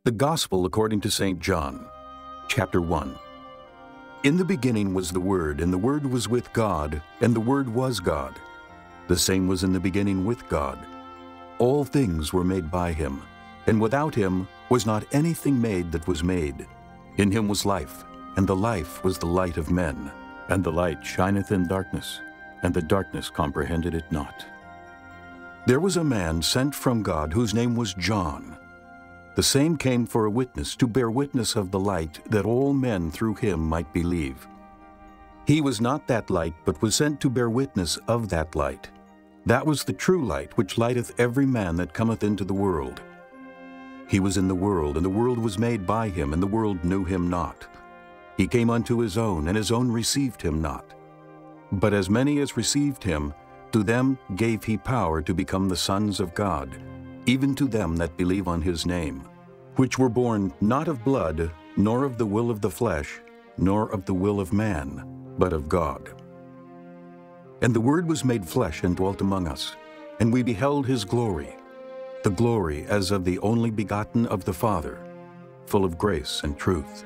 The Gospel according to St. John, chapter 1. In the beginning was the Word, and the Word was with God, and the Word was God. The same was in the beginning with God. All things were made by him, and without him was not anything made that was made. In him was life, and the life was the light of men. And the light shineth in darkness, and the darkness comprehended it not. There was a man sent from God whose name was John. The same came for a witness, to bear witness of the light, that all men through him might believe. He was not that light, but was sent to bear witness of that light. That was the true light, which lighteth every man that cometh into the world. He was in the world, and the world was made by him, and the world knew him not. He came unto his own, and his own received him not. But as many as received him, to them gave he power to become the sons of God, even to them that believe on his name, which were born not of blood, nor of the will of the flesh, nor of the will of man, but of God. And the Word was made flesh and dwelt among us, and we beheld his glory, the glory as of the only begotten of the Father, full of grace and truth.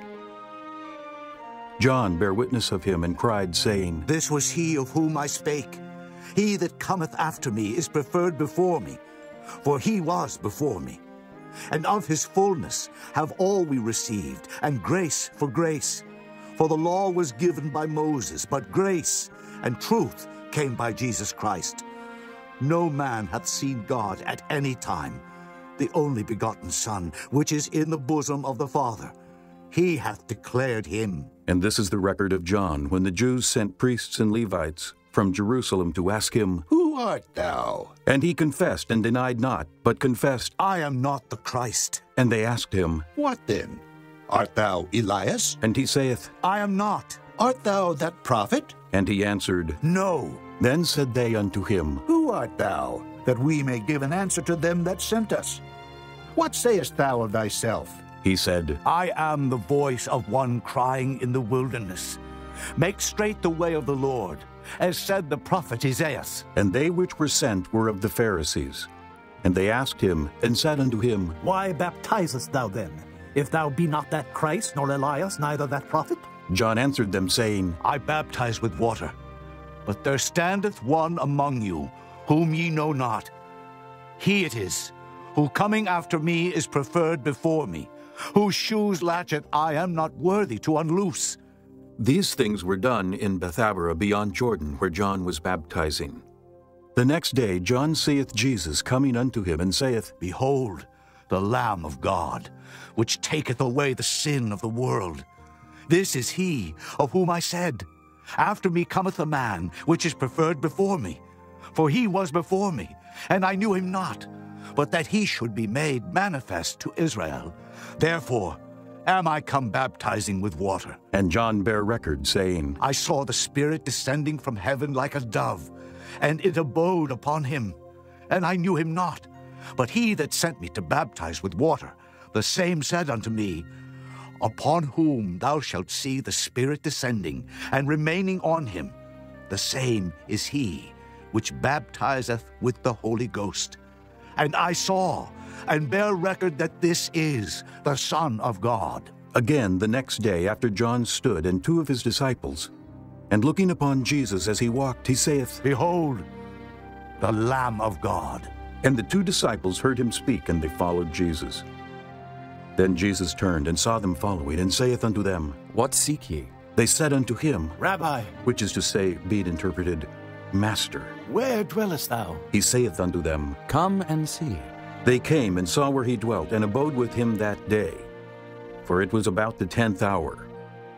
John bare witness of him, and cried, saying, This was he of whom I spake. He that cometh after me is preferred before me, for he was before me. And of his fullness have all we received, and grace for grace. For the law was given by Moses, but grace and truth came by Jesus Christ. No man hath seen God at any time. The only begotten Son, which is in the bosom of the Father, he hath declared him. And this is the record of John, when the Jews sent priests and Levites from Jerusalem to ask him, Who art thou? And he confessed and denied not, but confessed, I am not the Christ. And they asked him, What then? Art thou Elias? And he saith, I am not. Art thou that prophet? And he answered, No. Then said they unto him, Who art thou? That we may give an answer to them that sent us. What sayest thou of thyself? He said, I am the voice of one crying in the wilderness. Make straight the way of the Lord, as said the prophet Isaiah. And they which were sent were of the Pharisees. And they asked him, and said unto him, Why baptizest thou then, if thou be not that Christ, nor Elias, neither that prophet? John answered them, saying, I baptize with water, but there standeth one among you, whom ye know not. He it is, who coming after me is preferred before me, whose shoes latchet I am not worthy to unloose. These things were done in Bethabara beyond Jordan, where John was baptizing. The next day John seeth Jesus coming unto him, and saith, Behold, the Lamb of God, which taketh away the sin of the world. This is he of whom I said, After me cometh a man, which is preferred before me. For he was before me, and I knew him not, but that he should be made manifest to Israel. Therefore am I come baptizing with water. And John bare record, saying, I saw the Spirit descending from heaven like a dove, and it abode upon him. And I knew him not, but he that sent me to baptize with water, the same said unto me, Upon whom thou shalt see the Spirit descending, and remaining on him, the same is he which baptizeth with the Holy Ghost. And I saw, and bear record that this is the Son of God. Again the next day after John stood, and two of his disciples, and looking upon Jesus as he walked, he saith, Behold, the Lamb of God. And the two disciples heard him speak, and they followed Jesus. Then Jesus turned and saw them following, and saith unto them, What seek ye? They said unto him, Rabbi, which is to say, be it interpreted, Master. where dwellest thou? He saith unto them, Come and see. They came and saw where he dwelt, and abode with him that day. For it was about the 10th hour.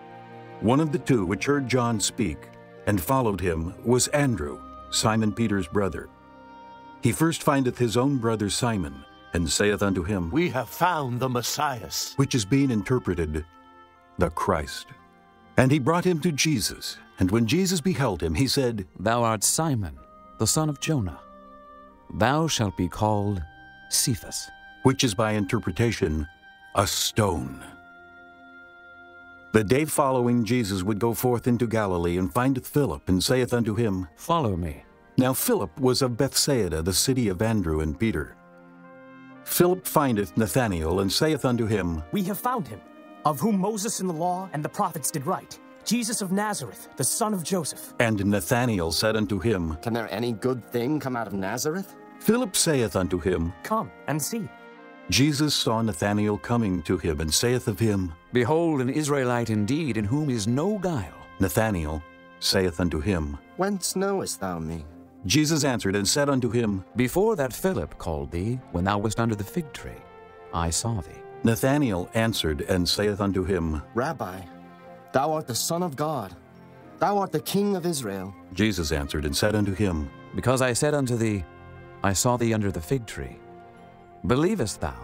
One of the two which heard John speak, and followed him, was Andrew, Simon Peter's brother. He first findeth his own brother Simon, and saith unto him, We have found the Messiah. which is being interpreted, the Christ. And he brought him to Jesus. And when Jesus beheld him, he said, Thou art Simon, the son of Jonah. Thou shalt be called Cephas. which is by interpretation, a stone. The day following, Jesus would go forth into Galilee, and findeth Philip, and saith unto him, Follow me. Now Philip was of Bethsaida, the city of Andrew and Peter. Philip findeth Nathanael, and saith unto him, We have found him, of whom Moses in the law and the prophets did write, Jesus of Nazareth, the son of Joseph. And Nathanael said unto him, Can there any good thing come out of Nazareth? Philip saith unto him, Come and see. Jesus saw Nathanael coming to him, and saith of him, Behold, an Israelite indeed, in whom is no guile. Nathanael saith unto him, Whence knowest thou me? Jesus answered and said unto him, Before that Philip called thee, when thou wast under the fig tree, I saw thee. Nathanael answered and saith unto him, Rabbi, thou art the Son of God. Thou art the King of Israel. Jesus answered and said unto him, Because I said unto thee, I saw thee under the fig tree. Believest thou?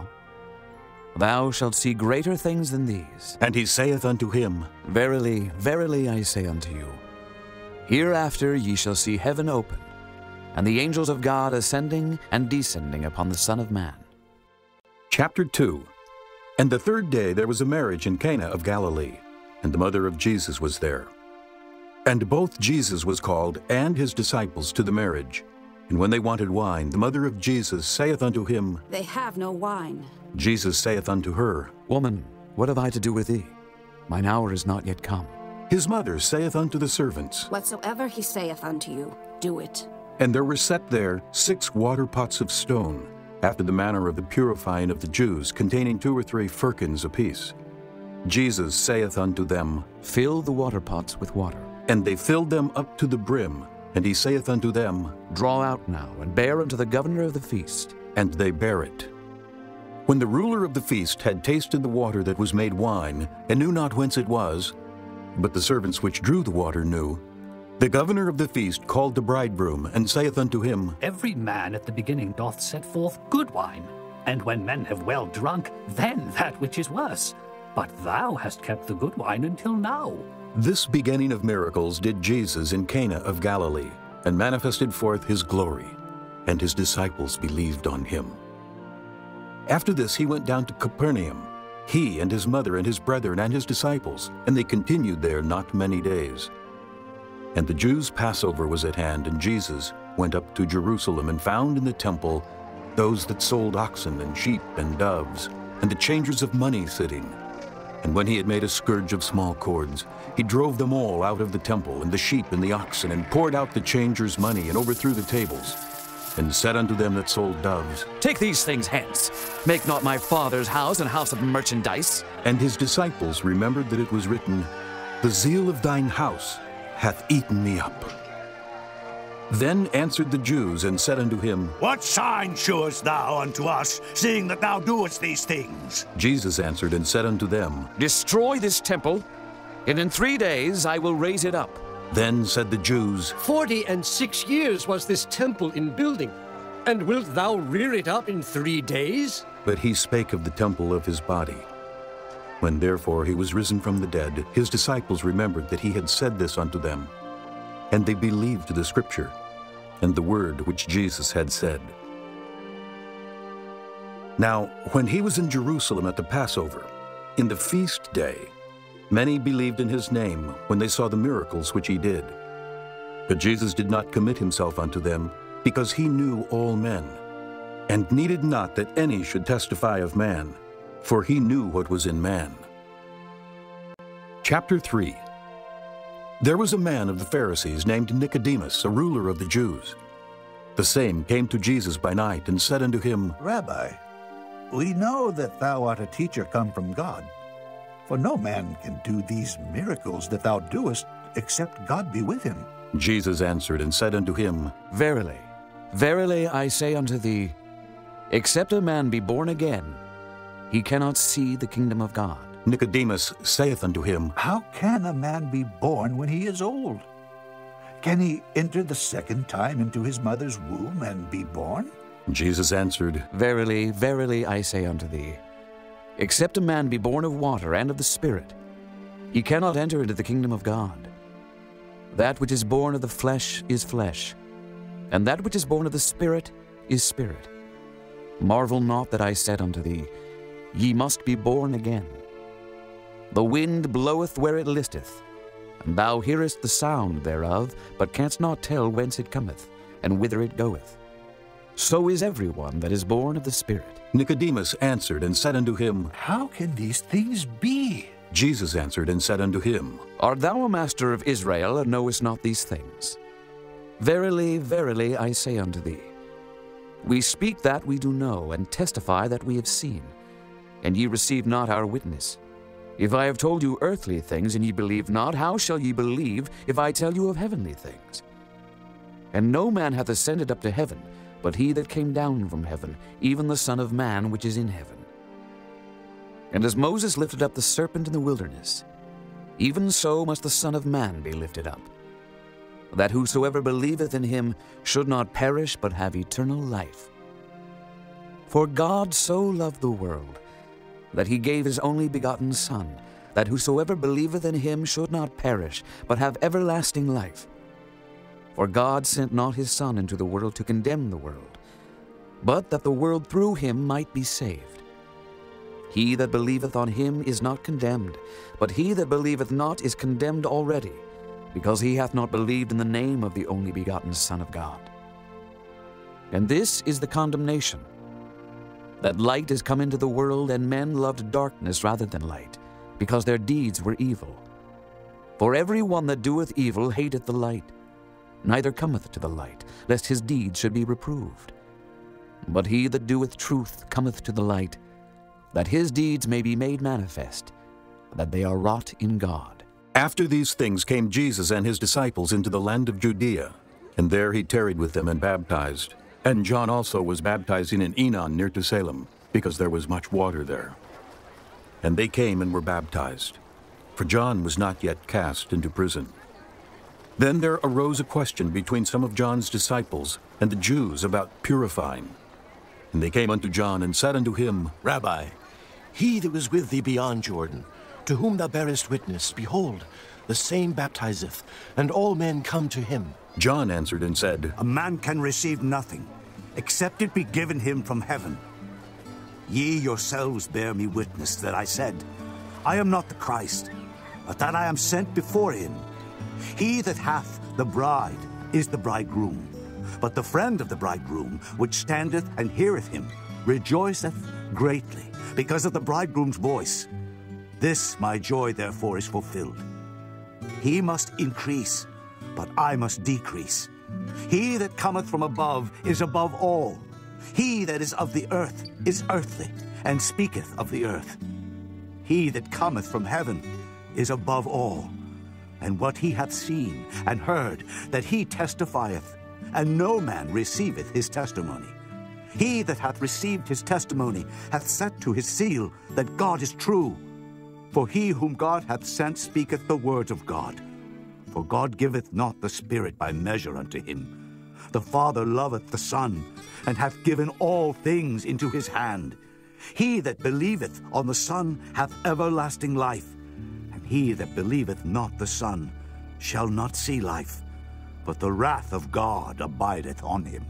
Thou shalt see greater things than these. And he saith unto him, Verily, verily, I say unto you, hereafter ye shall see heaven open, and the angels of God ascending and descending upon the Son of Man. Chapter 2. And the third day there was a marriage in Cana of Galilee, and the mother of Jesus was there. And both Jesus was called, and his disciples, to the marriage. And when they wanted wine, the mother of Jesus saith unto him, They have no wine. Jesus saith unto her, Woman, what have I to do with thee? Mine hour is not yet come. His mother saith unto the servants, Whatsoever he saith unto you, do it. And there were set there 6 water pots of stone, after the manner of the purifying of the Jews, containing 2 or 3 firkins apiece. Jesus saith unto them, Fill the water pots with water. And they filled them up to the brim. And he saith unto them, Draw out now, and bear unto the governor of the feast. And they bare it. When the ruler of the feast had tasted the water that was made wine, and knew not whence it was, but the servants which drew the water knew, the governor of the feast called the bridegroom, and saith unto him, Every man at the beginning doth set forth good wine, and when men have well drunk, then that which is worse. But thou hast kept the good wine until now. This beginning of miracles did Jesus in Cana of Galilee, and manifested forth his glory, and his disciples believed on him. After this he went down to Capernaum, he and his mother and his brethren and his disciples, and they continued there not many days. And the Jews' Passover was at hand, and Jesus went up to Jerusalem, and found in the temple those that sold oxen and sheep and doves, and the changers of money sitting. And when he had made a scourge of small cords, he drove them all out of the temple, and the sheep and the oxen, and poured out the changers' money, and overthrew the tables, and said unto them that sold doves, Take these things hence. Make not my Father's house an house of merchandise. And his disciples remembered that it was written, The zeal of thine house hath eaten me up. Then answered the Jews, and said unto him, What sign shewest thou unto us, seeing that thou doest these things? Jesus answered and said unto them, Destroy this temple, and in 3 days I will raise it up. Then said the Jews, 46 years was this temple in building, and wilt thou rear it up in 3 days? But he spake of the temple of his body. When therefore he was risen from the dead, his disciples remembered that he had said this unto them. And they believed the scripture, and the word which Jesus had said. Now, when he was in Jerusalem at the Passover, in the feast day, many believed in his name when they saw the miracles which he did. But Jesus did not commit himself unto them, because he knew all men, and needed not that any should testify of man, for he knew what was in man. Chapter 3. There was a man of the Pharisees named Nicodemus, a ruler of the Jews. The same came to Jesus by night, and said unto him, Rabbi, we know that thou art a teacher come from God. For no man can do these miracles that thou doest, except God be with him. Jesus answered and said unto him, Verily, verily, I say unto thee, except a man be born again, he cannot see the kingdom of God. Nicodemus saith unto him, How can a man be born when he is old? Can he enter the second time into his mother's womb and be born? Jesus answered, Verily, verily, I say unto thee, except a man be born of water and of the Spirit, he cannot enter into the kingdom of God. That which is born of the flesh is flesh, and that which is born of the Spirit is spirit. Marvel not that I said unto thee, Ye must be born again. The wind bloweth where it listeth, and thou hearest the sound thereof, but canst not tell whence it cometh, and whither it goeth. so is everyone that is born of the Spirit. Nicodemus answered and said unto him, How can these things be? Jesus answered and said unto him, Art thou a master of Israel, and knowest not these things? Verily, verily, I say unto thee, we speak that we do know, and testify that we have seen, and ye receive not our witness. If I have told you earthly things, and ye believe not, how shall ye believe if I tell you of heavenly things? And no man hath ascended up to heaven, but he that came down from heaven, even the Son of Man which is in heaven. And as Moses lifted up the serpent in the wilderness, even so must the Son of Man be lifted up, that whosoever believeth in him should not perish, but have eternal life. For God so loved the world, that he gave his only begotten Son, that whosoever believeth in him should not perish, but have everlasting life. For God sent not his Son into the world to condemn the world, but that the world through him might be saved. He that believeth on him is not condemned, but he that believeth not is condemned already, because he hath not believed in the name of the only begotten Son of God. And this is the condemnation, that light is come into the world, and men loved darkness rather than light, because their deeds were evil. For every one that doeth evil hateth the light, neither cometh to the light, lest his deeds should be reproved. But he that doeth truth cometh to the light, that his deeds may be made manifest, that they are wrought in God. After these things came Jesus and his disciples into the land of Judea, and there he tarried with them and baptized. And John also was baptizing in Enon near to Salem, because there was much water there. And they came and were baptized, for John was not yet cast into prison. Then there arose a question between some of John's disciples and the Jews about purifying. And they came unto John and said unto him, Rabbi, he that was with thee beyond Jordan, to whom thou bearest witness, behold, the same baptizeth, and all men come to him. John answered and said, A man can receive nothing, except it be given him from heaven. Ye yourselves bear me witness that I said, I am not the Christ, but that I am sent before him. He that hath the bride is the bridegroom, but the friend of the bridegroom, which standeth and heareth him, rejoiceth greatly, because of the bridegroom's voice. This my joy therefore is fulfilled. He must increase, but I must decrease. He that cometh from above is above all. He that is of the earth is earthly, and speaketh of the earth. He that cometh from heaven is above all. And what he hath seen and heard, that he testifieth, and no man receiveth his testimony. He that hath received his testimony hath set to his seal that God is true. For he whom God hath sent speaketh the words of God. For God giveth not the Spirit by measure unto him. The Father loveth the Son, and hath given all things into his hand. He that believeth on the Son hath everlasting life, and he that believeth not the Son shall not see life, but the wrath of God abideth on him.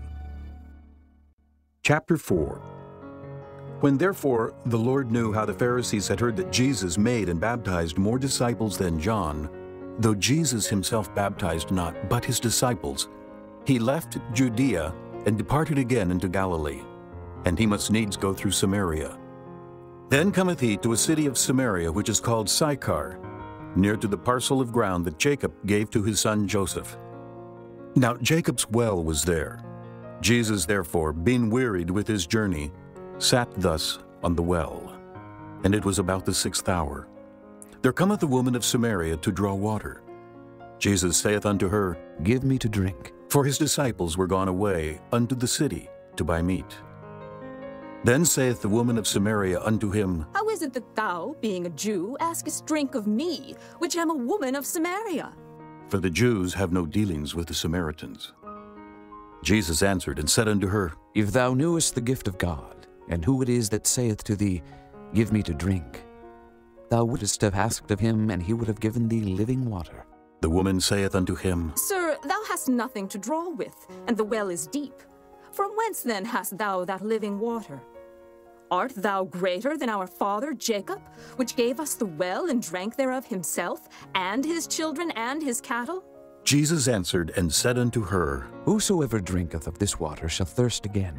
Chapter 4. When therefore the Lord knew how the Pharisees had heard that Jesus made and baptized more disciples than John, though Jesus himself baptized not, but his disciples, he left Judea and departed again into Galilee, and he must needs go through Samaria. Then cometh he to a city of Samaria, which is called Sychar, near to the parcel of ground that Jacob gave to his son Joseph. Now Jacob's well was there. Jesus therefore, being wearied with his journey, sat thus on the well. And it was about the 6th hour. There cometh a woman of Samaria to draw water. Jesus saith unto her, Give me to drink. For his disciples were gone away unto the city to buy meat. Then saith the woman of Samaria unto him, How is it that thou, being a Jew, askest drink of me, which am a woman of Samaria? For the Jews have no dealings with the Samaritans. Jesus answered and said unto her, If thou knewest the gift of God, and who it is that saith to thee, Give me to drink, thou wouldst have asked of him, and he would have given thee living water. The woman saith unto him, Sir, thou hast nothing to draw with, and the well is deep. From whence then hast thou that living water? Art thou greater than our father Jacob, which gave us the well and drank thereof himself, and his children and his cattle? Jesus answered and said unto her, Whosoever drinketh of this water shall thirst again.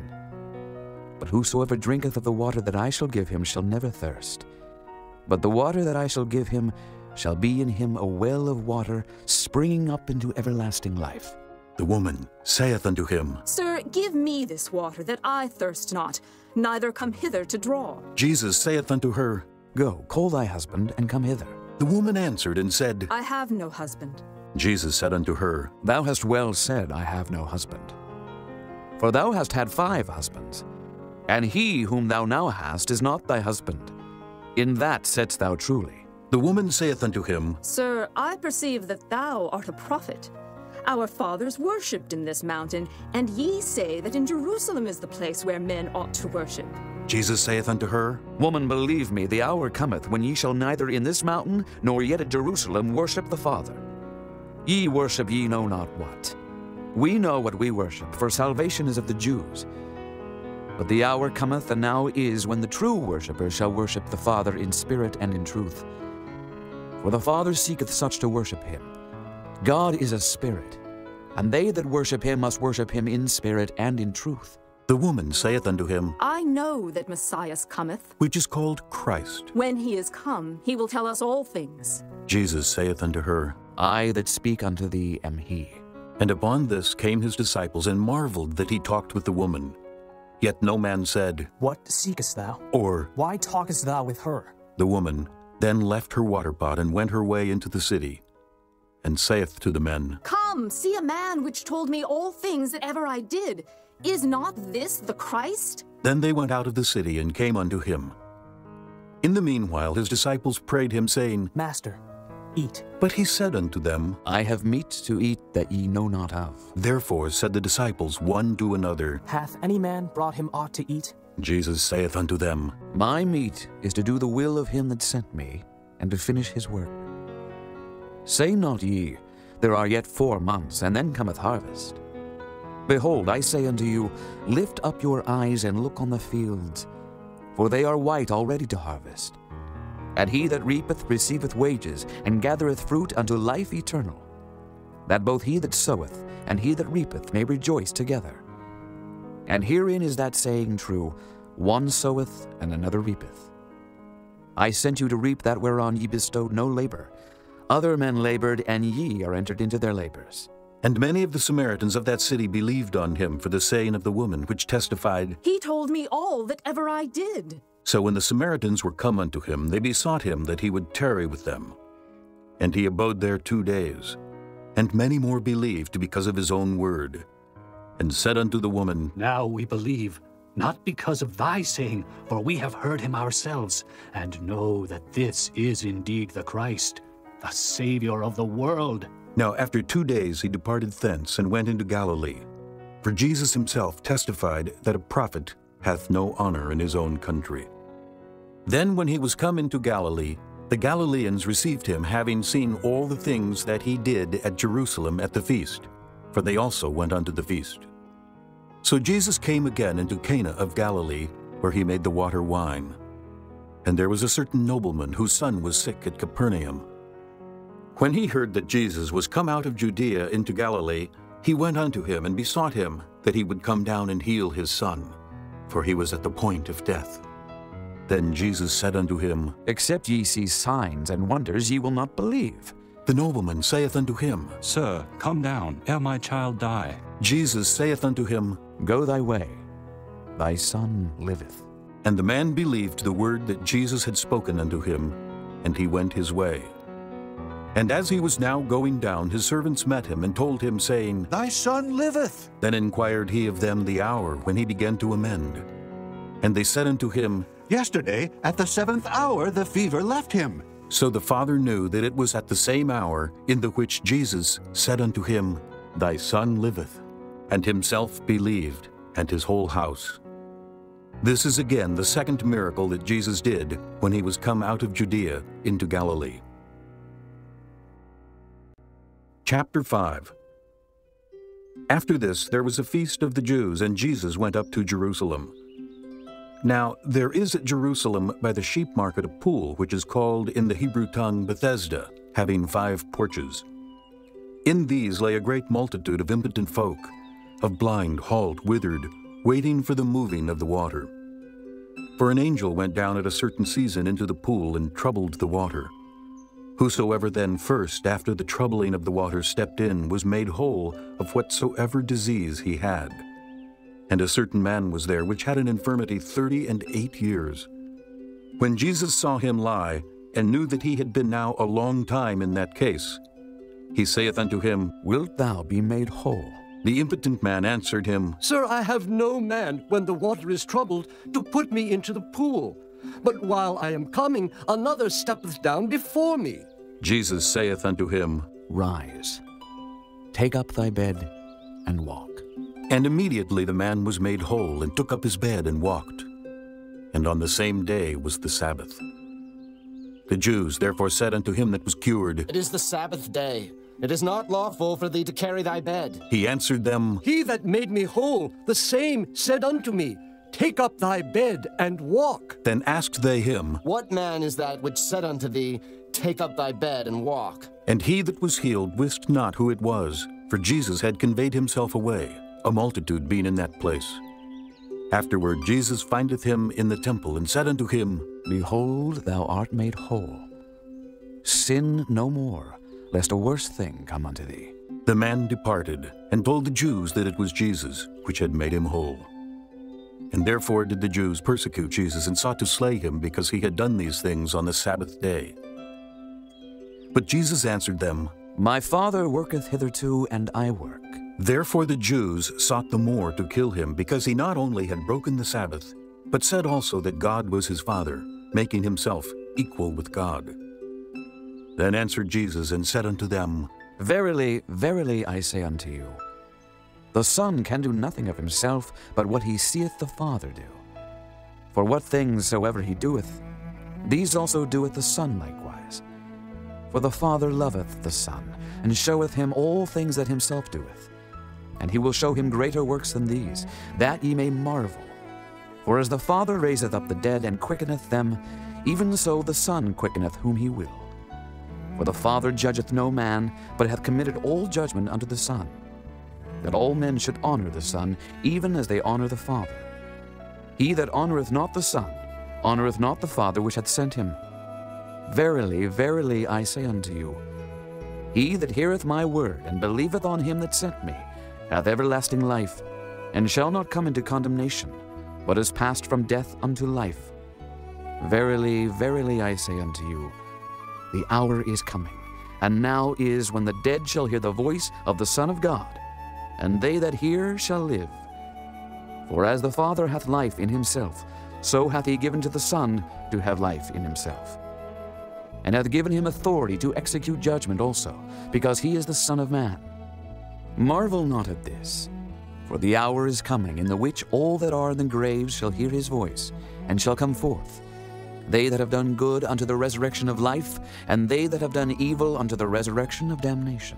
But whosoever drinketh of the water that I shall give him shall never thirst. But the water that I shall give him shall be in him a well of water springing up into everlasting life. The woman saith unto him, Sir, give me this water, that I thirst not, neither come hither to draw. Jesus saith unto her, Go, call thy husband, and come hither. The woman answered and said, I have no husband. Jesus said unto her, Thou hast well said, I have no husband. For thou hast had 5 husbands, and he whom thou now hast is not thy husband. In that saidst thou truly. The woman saith unto him, Sir, I perceive that thou art a prophet. Our fathers worshipped in this mountain, and ye say that in Jerusalem is the place where men ought to worship. Jesus saith unto her, Woman, believe me, the hour cometh when ye shall neither in this mountain nor yet at Jerusalem worship the Father. Ye worship ye know not what. We know what we worship, for salvation is of the Jews. But the hour cometh, and now is, when the true worshippers shall worship the Father in spirit and in truth. For the Father seeketh such to worship him. God is a spirit, and they that worship him must worship him in spirit and in truth. The woman saith unto him, I know that Messiah cometh. which is called Christ. When he is come, he will tell us all things. Jesus saith unto her, I that speak unto thee am he. And upon this came his disciples, and marveled that he talked with the woman. Yet no man said, What seekest thou? or, Why talkest thou with her? The woman then left her water pot, and went her way into the city, and saith to the men, Come, see a man which told me all things that ever I did. Is not this the Christ? Then they went out of the city, and came unto him. In the meanwhile his disciples prayed him, saying, Master, eat. But he said unto them, I have meat to eat that ye know not of. Therefore said the disciples one to another, Hath any man brought him aught to eat? Jesus saith unto them, My meat is to do the will of him that sent me, and to finish his work. Say not ye, There are yet 4 months, and then cometh harvest. Behold, I say unto you, Lift up your eyes and look on the fields, for they are white already to harvest. And he that reapeth receiveth wages, and gathereth fruit unto life eternal, that both he that soweth and he that reapeth may rejoice together. And herein is that saying true, One soweth, and another reapeth. I sent you to reap that whereon ye bestowed no labor. Other men labored, and ye are entered into their labors. And many of the Samaritans of that city believed on him for the saying of the woman, which testified, He told me all that ever I did. So when the Samaritans were come unto him, they besought him that he would tarry with them. And he abode there 2 days. And many more believed because of his own word. And said unto the woman, Now we believe, not because of thy saying, for we have heard him ourselves, and know that this is indeed the Christ, the Savior of the world. Now after 2 days he departed thence, and went into Galilee. For Jesus himself testified that a prophet hath no honor in his own country. Then when he was come into Galilee, the Galileans received him, having seen all the things that he did at Jerusalem at the feast, for they also went unto the feast. So Jesus came again into Cana of Galilee, where he made the water wine. And there was a certain nobleman whose son was sick at Capernaum. When he heard that Jesus was come out of Judea into Galilee, he went unto him and besought him that he would come down and heal his son, for he was at the point of death. Then Jesus said unto him, Except ye see signs and wonders, ye will not believe. The nobleman saith unto him, Sir, come down, ere my child die. Jesus saith unto him, Go thy way, thy son liveth. And the man believed the word that Jesus had spoken unto him, and he went his way. And as he was now going down, his servants met him, and told him, saying, Thy son liveth. Then inquired he of them the hour when he began to amend. And they said unto him, Yesterday, at the 7th hour, the fever left him. So the father knew that it was at the same hour in the which Jesus said unto him, Thy son liveth, and himself believed, and his whole house. This is again the second miracle that Jesus did when he was come out of Judea into Galilee. Chapter 5. After this there was a feast of the Jews, and Jesus went up to Jerusalem. Now there is at Jerusalem by the sheep market a pool, which is called in the Hebrew tongue Bethesda, having 5 porches. In these lay a great multitude of impotent folk, of blind, halt, withered, waiting for the moving of the water. For an angel went down at a certain season into the pool and troubled the water. Whosoever then first, after the troubling of the water, stepped in, was made whole of whatsoever disease he had. And a certain man was there which had an infirmity 38 years. When Jesus saw him lie, and knew that he had been now a long time in that case, he saith unto him, Wilt thou be made whole? The impotent man answered him, Sir, I have no man, when the water is troubled, to put me into the pool. But while I am coming, another steppeth down before me. Jesus saith unto him, Rise, take up thy bed, and walk. And immediately the man was made whole, and took up his bed, and walked. And on the same day was the Sabbath. The Jews therefore said unto him that was cured, It is the Sabbath day. It is not lawful for thee to carry thy bed. He answered them, He that made me whole, the same said unto me, Take up thy bed, and walk. Then asked they him, What man is that which said unto thee, Take up thy bed, and walk? And he that was healed wist not who it was, for Jesus had conveyed himself away, a multitude being in that place. Afterward Jesus findeth him in the temple, and said unto him, Behold, thou art made whole. Sin no more, lest a worse thing come unto thee. The man departed, and told the Jews that it was Jesus which had made him whole. And therefore did the Jews persecute Jesus, and sought to slay him, because he had done these things on the Sabbath day. But Jesus answered them, My Father worketh hitherto, and I work. Therefore the Jews sought the more to kill him, because he not only had broken the Sabbath, but said also that God was his Father, making himself equal with God. Then answered Jesus and said unto them, Verily, verily, I say unto you, the Son can do nothing of himself, but what he seeth the Father do. For what things soever he doeth, these also doeth the Son likewise. For the Father loveth the Son, and showeth him all things that himself doeth. And he will show him greater works than these, that ye may marvel. For as the Father raiseth up the dead, and quickeneth them, even so the Son quickeneth whom he will. For the Father judgeth no man, but hath committed all judgment unto the Son, that all men should honor the Son, even as they honor the Father. He that honoreth not the Son, honoreth not the Father which hath sent him. Verily, verily, I say unto you, he that heareth my word, and believeth on him that sent me, hath everlasting life, and shall not come into condemnation, but is passed from death unto life. Verily, verily, I say unto you, the hour is coming, and now is, when the dead shall hear the voice of the Son of God, and they that hear shall live. For as the Father hath life in himself, so hath he given to the Son to have life in himself, and hath given him authority to execute judgment also, because he is the Son of Man. Marvel not at this, for the hour is coming, in the which all that are in the graves shall hear his voice, and shall come forth, they that have done good unto the resurrection of life, and they that have done evil unto the resurrection of damnation.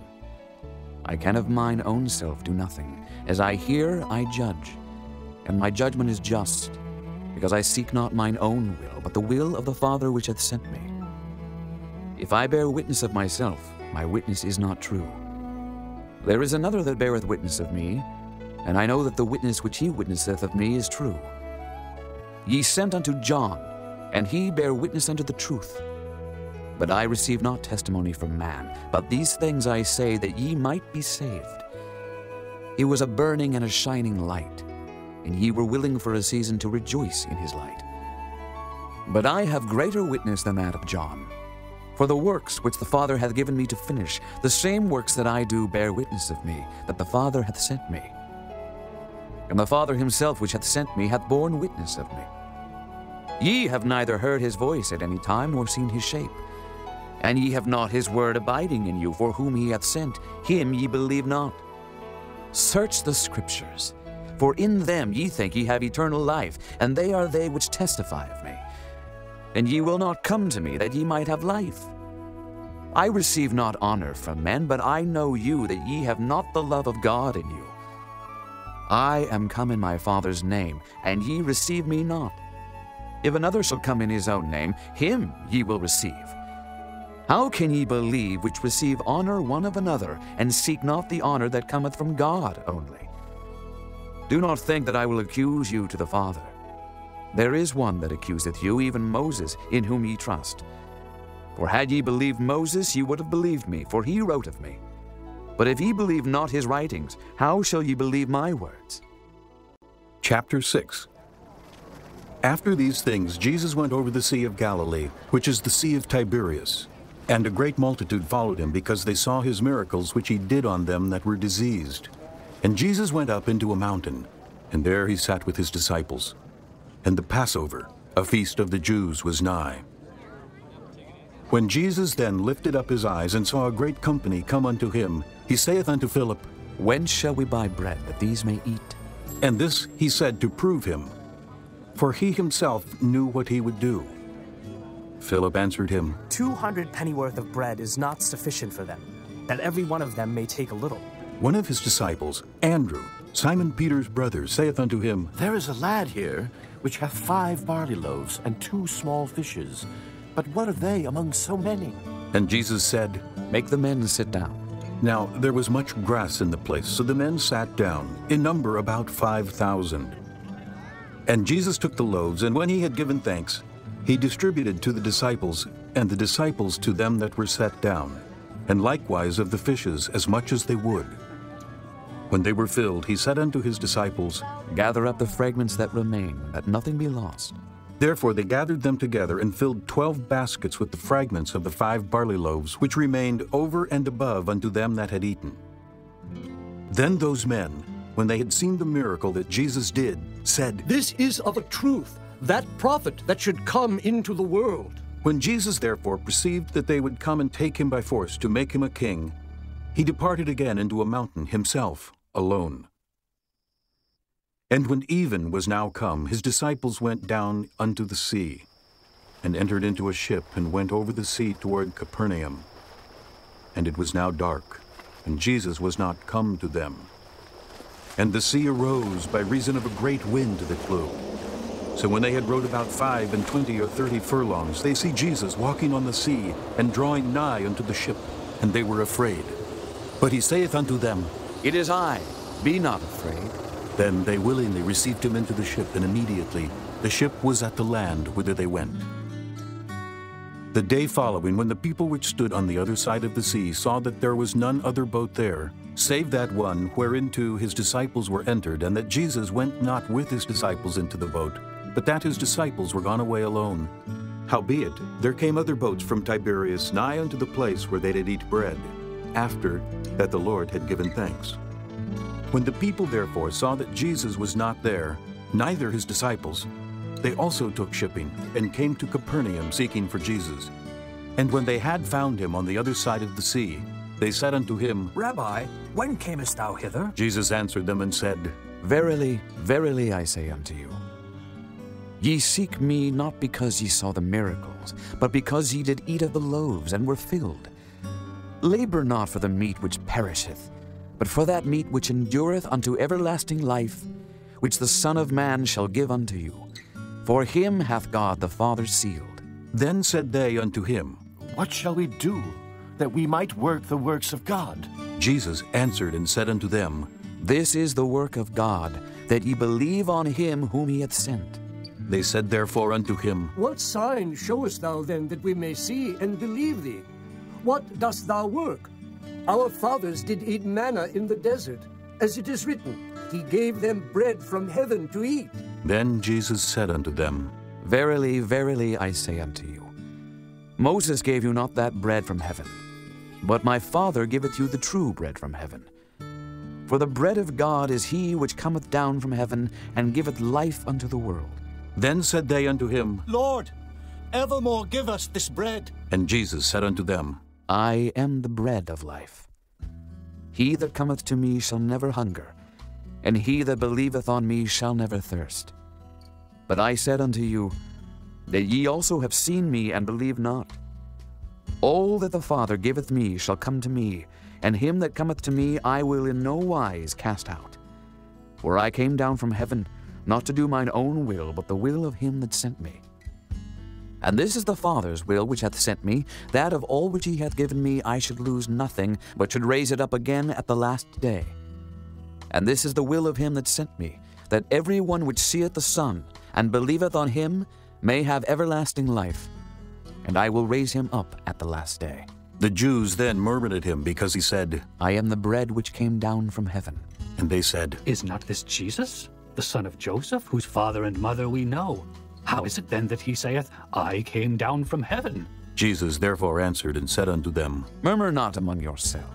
I can of mine own self do nothing. As I hear, I judge, and my judgment is just, because I seek not mine own will, but the will of the Father which hath sent me. If I bear witness of myself, my witness is not true. There is another that beareth witness of me, and I know that the witness which he witnesseth of me is true. Ye sent unto John, and he bare witness unto the truth. But I receive not testimony from man, but these things I say, that ye might be saved. He was a burning and a shining light, and ye were willing for a season to rejoice in his light. But I have greater witness than that of John. For the works which the Father hath given me to finish, the same works that I do bear witness of me, that the Father hath sent me. And the Father himself which hath sent me hath borne witness of me. Ye have neither heard his voice at any time, nor seen his shape. And ye have not his word abiding in you, for whom he hath sent, him ye believe not. Search the Scriptures, for in them ye think ye have eternal life, and they are they which testify of me. And ye will not come to me, that ye might have life. I receive not honor from men, but I know you, that ye have not the love of God in you. I am come in my Father's name, and ye receive me not. If another shall come in his own name, him ye will receive. How can ye believe which receive honor one of another, and seek not the honor that cometh from God only? Do not think that I will accuse you to the Father. There is one that accuseth you, even Moses, in whom ye trust. For had ye believed Moses, ye would have believed me, for he wrote of me. But if ye believe not his writings, how shall ye believe my words? Chapter 6. After these things Jesus went over the Sea of Galilee, which is the Sea of Tiberias. And a great multitude followed him, because they saw his miracles which he did on them that were diseased. And Jesus went up into a mountain, and there he sat with his disciples. And the Passover, a feast of the Jews, was nigh. When Jesus then lifted up his eyes, and saw a great company come unto him, he saith unto Philip, Whence shall we buy bread, that these may eat? And this he said to prove him, for he himself knew what he would do. Philip answered him, 200 pennyworth of bread is not sufficient for them, that every one of them may take a little. One of his disciples, Andrew, Simon Peter's brother, saith unto him, There is a lad here, which hath 5 barley loaves and 2 small fishes. But what are they among so many? And Jesus said, Make the men sit down. Now there was much grass in the place, so the men sat down, in number about 5,000. And Jesus took the loaves, and when he had given thanks, he distributed to the disciples, and the disciples to them that were set down, and likewise of the fishes as much as they would. When they were filled, he said unto his disciples, Gather up the fragments that remain, that nothing be lost. Therefore they gathered them together, and filled 12 baskets with the fragments of the 5 barley loaves, which remained over and above unto them that had eaten. Then those men, when they had seen the miracle that Jesus did, said, This is of a truth that prophet that should come into the world. When Jesus therefore perceived that they would come and take him by force to make him a king, he departed again into a mountain himself alone. And when even was now come, his disciples went down unto the sea, and entered into a ship, and went over the sea toward Capernaum. And it was now dark, and Jesus was not come to them. And the sea arose by reason of a great wind that blew. So when they had rowed about 25 or 30 furlongs, they see Jesus walking on the sea, and drawing nigh unto the ship, and they were afraid. But he saith unto them, It is I, be not afraid. Then they willingly received him into the ship, and immediately the ship was at the land whither they went. The day following, when the people which stood on the other side of the sea saw that there was none other boat there, save that one whereinto his disciples were entered, and that Jesus went not with his disciples into the boat, but that his disciples were gone away alone. Howbeit, there came other boats from Tiberias nigh unto the place where they did eat bread, after that the Lord had given thanks. When the people therefore saw that Jesus was not there, neither his disciples, they also took shipping, and came to Capernaum seeking for Jesus. And when they had found him on the other side of the sea, they said unto him, Rabbi, when camest thou hither? Jesus answered them and said, Verily, verily, I say unto you, ye seek me not because ye saw the miracles, but because ye did eat of the loaves, and were filled. Labor not for the meat which perisheth, but for that meat which endureth unto everlasting life, which the Son of Man shall give unto you. For him hath God the Father sealed. Then said they unto him, What shall we do, that we might work the works of God? Jesus answered and said unto them, This is the work of God, that ye believe on him whom he hath sent. They said therefore unto him, What sign showest thou then, that we may see and believe thee? What dost thou work? Our fathers did eat manna in the desert, as it is written, He gave them bread from heaven to eat. Then Jesus said unto them, Verily, verily, I say unto you, Moses gave you not that bread from heaven, but my Father giveth you the true bread from heaven. For the bread of God is he which cometh down from heaven, and giveth life unto the world. Then said they unto him, Lord, evermore give us this bread. And Jesus said unto them, I am the bread of life. He that cometh to me shall never hunger, and he that believeth on me shall never thirst. But I said unto you, that ye also have seen me, and believe not. All that the Father giveth me shall come to me, and him that cometh to me I will in no wise cast out. For I came down from heaven, not to do mine own will, but the will of him that sent me. And this is the Father's will which hath sent me, that of all which he hath given me I should lose nothing, but should raise it up again at the last day. And this is the will of him that sent me, that every one which seeth the Son, and believeth on him, may have everlasting life, and I will raise him up at the last day. The Jews then murmured at him because he said, I am the bread which came down from heaven. And they said, Is not this Jesus, the son of Joseph, whose father and mother we know? How is it then that he saith, I came down from heaven? Jesus therefore answered and said unto them, Murmur not among yourselves.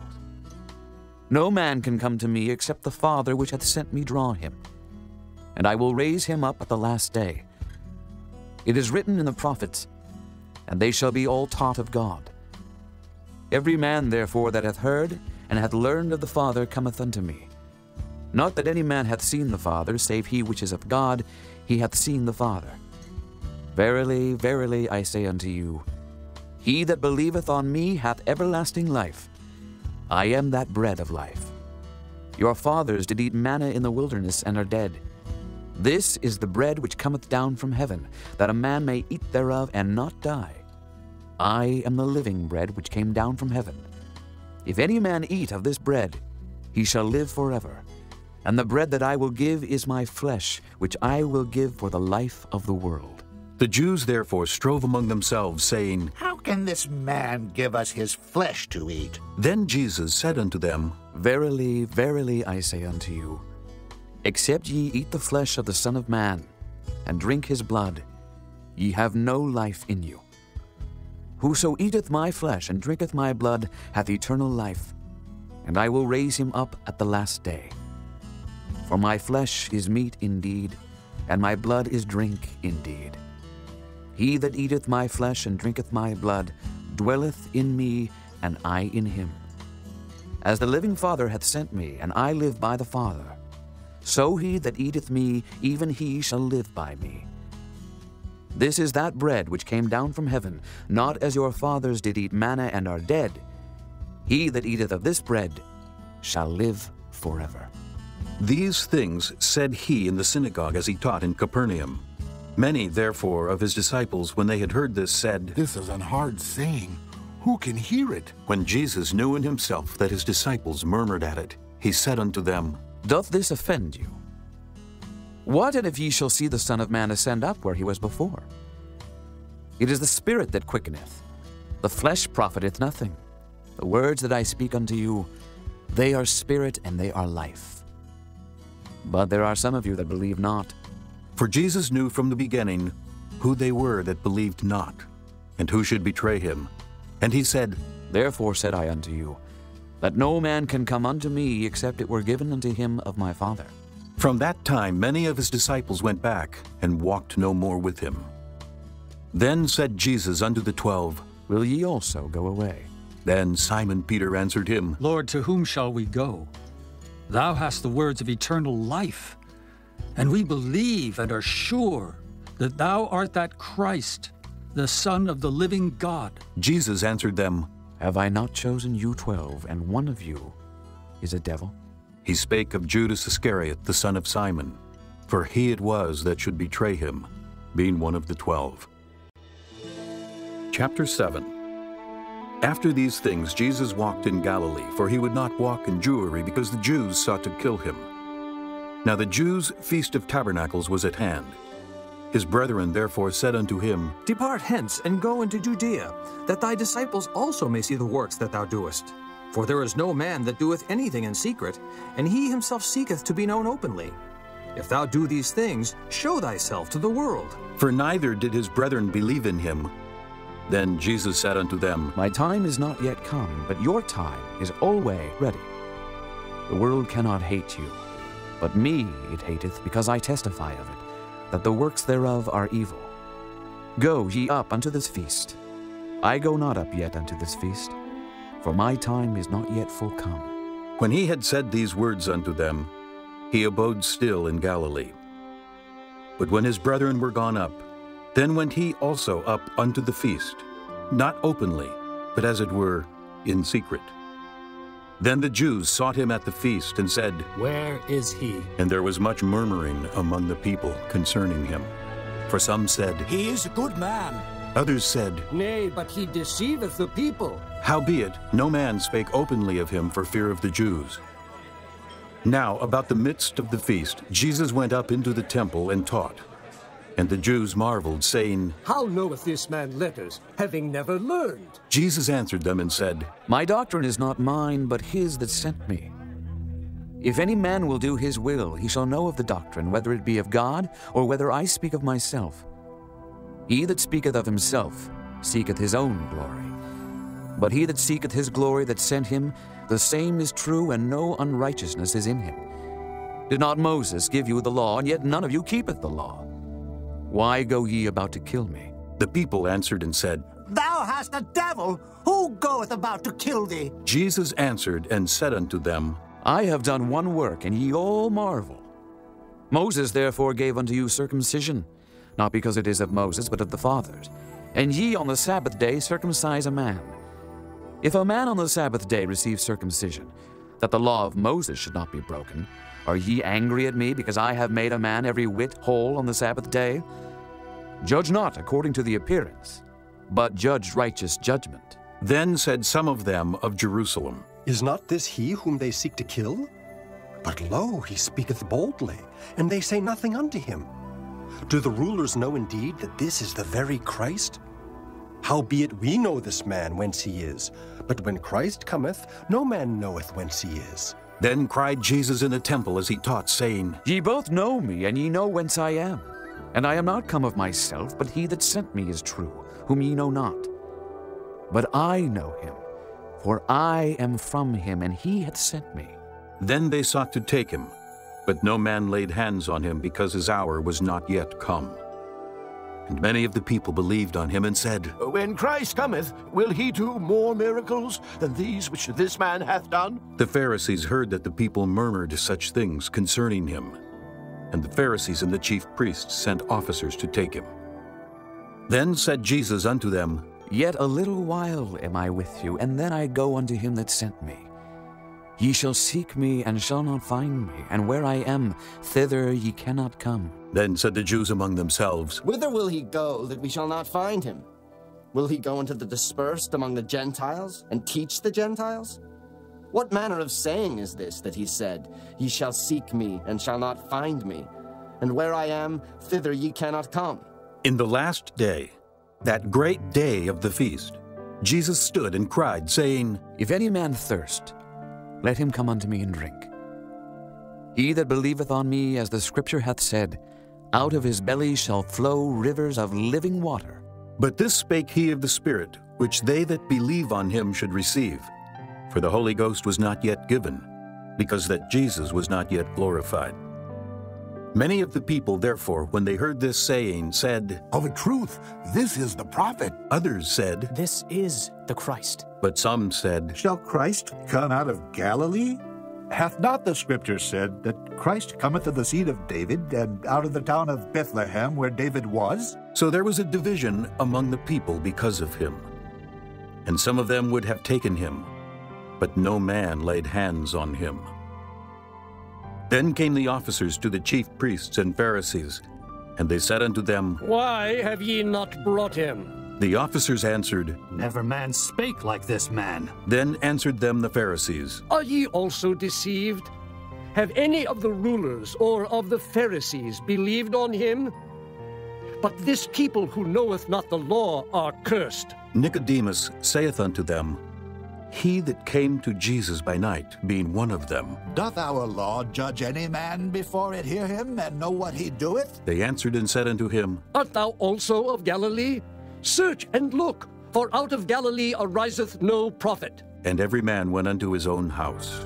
No man can come to me except the Father which hath sent me draw him, and I will raise him up at the last day. It is written in the prophets, and they shall be all taught of God. Every man therefore that hath heard and hath learned of the Father cometh unto me. Not that any man hath seen the Father, save he which is of God, he hath seen the Father. Verily, verily, I say unto you, he that believeth on me hath everlasting life. I am that bread of life. Your fathers did eat manna in the wilderness, and are dead. This is the bread which cometh down from heaven, that a man may eat thereof and not die. I am the living bread which came down from heaven. If any man eat of this bread, he shall live forever. And the bread that I will give is my flesh, which I will give for the life of the world. The Jews therefore strove among themselves, saying, How can this man give us his flesh to eat? Then Jesus said unto them, Verily, verily, I say unto you, except ye eat the flesh of the Son of Man, and drink his blood, ye have no life in you. Whoso eateth my flesh and drinketh my blood hath eternal life, and I will raise him up at the last day. For my flesh is meat indeed, and my blood is drink indeed. He that eateth my flesh and drinketh my blood dwelleth in me, and I in him. As the living Father hath sent me, and I live by the Father, so he that eateth me, even he shall live by me. This is that bread which came down from heaven, not as your fathers did eat manna and are dead. He that eateth of this bread shall live forever. These things said he in the synagogue as he taught in Capernaum. Many, therefore, of his disciples, when they had heard this, said, This is an hard saying. Who can hear it? When Jesus knew in himself that his disciples murmured at it, he said unto them, Doth this offend you? What and if ye shall see the Son of Man ascend up where he was before? It is the Spirit that quickeneth. The flesh profiteth nothing. The words that I speak unto you, they are spirit and they are life. But there are some of you that believe not. For Jesus knew from the beginning who they were that believed not, and who should betray him. And he said, Therefore said I unto you, that no man can come unto me except it were given unto him of my Father. From that time many of his disciples went back, and walked no more with him. Then said Jesus unto the 12, Will ye also go away? Then Simon Peter answered him, Lord, to whom shall we go? Thou hast the words of eternal life, and we believe and are sure that thou art that Christ, the Son of the living God. Jesus answered them, Have I not chosen you 12, and one of you is a devil? He spake of Judas Iscariot, the son of Simon, for he it was that should betray him, being one of the 12. Chapter 7. After these things Jesus walked in Galilee, for he would not walk in Jewry, because the Jews sought to kill him. Now the Jews' feast of tabernacles was at hand. His brethren therefore said unto him, Depart hence, and go into Judea, that thy disciples also may see the works that thou doest. For there is no man that doeth anything in secret, and he himself seeketh to be known openly. If thou do these things, show thyself to the world. For neither did his brethren believe in him. Then Jesus said unto them, My time is not yet come, but your time is always ready. The world cannot hate you, but me it hateth, because I testify of it, that the works thereof are evil. Go ye up unto this feast. I go not up yet unto this feast, for my time is not yet full come. When he had said these words unto them, he abode still in Galilee. But when his brethren were gone up, then went he also up unto the feast, not openly, but as it were, in secret. Then the Jews sought him at the feast, and said, Where is he? And there was much murmuring among the people concerning him. For some said, He is a good man. Others said, Nay, but he deceiveth the people. Howbeit, no man spake openly of him for fear of the Jews. Now, about the midst of the feast, Jesus went up into the temple and taught. And the Jews marveled, saying, How knoweth this man letters, having never learned? Jesus answered them and said, My doctrine is not mine, but his that sent me. If any man will do his will, he shall know of the doctrine, whether it be of God, or whether I speak of myself. He that speaketh of himself seeketh his own glory. But he that seeketh his glory that sent him, the same is true, and no unrighteousness is in him. Did not Moses give you the law, and yet none of you keepeth the law? Why go ye about to kill me? The people answered and said, Thou hast a devil! Who goeth about to kill thee? Jesus answered and said unto them, I have done one work, and ye all marvel. Moses therefore gave unto you circumcision, not because it is of Moses, but of the fathers. And ye on the Sabbath day circumcise a man. If a man on the Sabbath day receive circumcision, that the law of Moses should not be broken, are ye angry at me, because I have made a man every whit whole on the Sabbath day? Judge not according to the appearance, but judge righteous judgment. Then said some of them of Jerusalem, Is not this he whom they seek to kill? But lo, he speaketh boldly, and they say nothing unto him. Do the rulers know indeed that this is the very Christ? Howbeit we know this man whence he is, but when Christ cometh, no man knoweth whence he is. Then cried Jesus in the temple as he taught, saying, Ye both know me, and ye know whence I am. And I am not come of myself, but he that sent me is true, whom ye know not. But I know him, for I am from him, and he hath sent me. Then they sought to take him, but no man laid hands on him, because his hour was not yet come. And many of the people believed on him and said, When Christ cometh, will he do more miracles than these which this man hath done? The Pharisees heard that the people murmured such things concerning him. And the Pharisees and the chief priests sent officers to take him. Then said Jesus unto them, Yet a little while am I with you, and then I go unto him that sent me. Ye shall seek me, and shall not find me, and where I am, thither ye cannot come. Then said the Jews among themselves, Whither will he go, that we shall not find him? Will he go into the dispersed among the Gentiles, and teach the Gentiles? What manner of saying is this that he said, Ye shall seek me, and shall not find me, and where I am, thither ye cannot come? In the last day, that great day of the feast, Jesus stood and cried, saying, If any man thirst, let him come unto me and drink. He that believeth on me, as the Scripture hath said, out of his belly shall flow rivers of living water. But this spake he of the Spirit, which they that believe on him should receive. For the Holy Ghost was not yet given, because that Jesus was not yet glorified. Many of the people, therefore, when they heard this saying, said, Of a truth, this is the prophet. Others said, This is the Christ. But some said, Shall Christ come out of Galilee? Hath not the Scripture said that Christ cometh of the seed of David, and out of the town of Bethlehem, where David was? So there was a division among the people because of him. And some of them would have taken him, but no man laid hands on him. Then came the officers to the chief priests and Pharisees, and they said unto them, Why have ye not brought him? The officers answered, Never man spake like this man. Then answered them the Pharisees, Are ye also deceived? Have any of the rulers or of the Pharisees believed on him? But this people who knoweth not the law are cursed. Nicodemus saith unto them, He that came to Jesus by night, being one of them. Doth our law judge any man before it hear him, and know what he doeth? They answered and said unto him, Art thou also of Galilee? Search and look, for out of Galilee ariseth no prophet. And every man went unto his own house.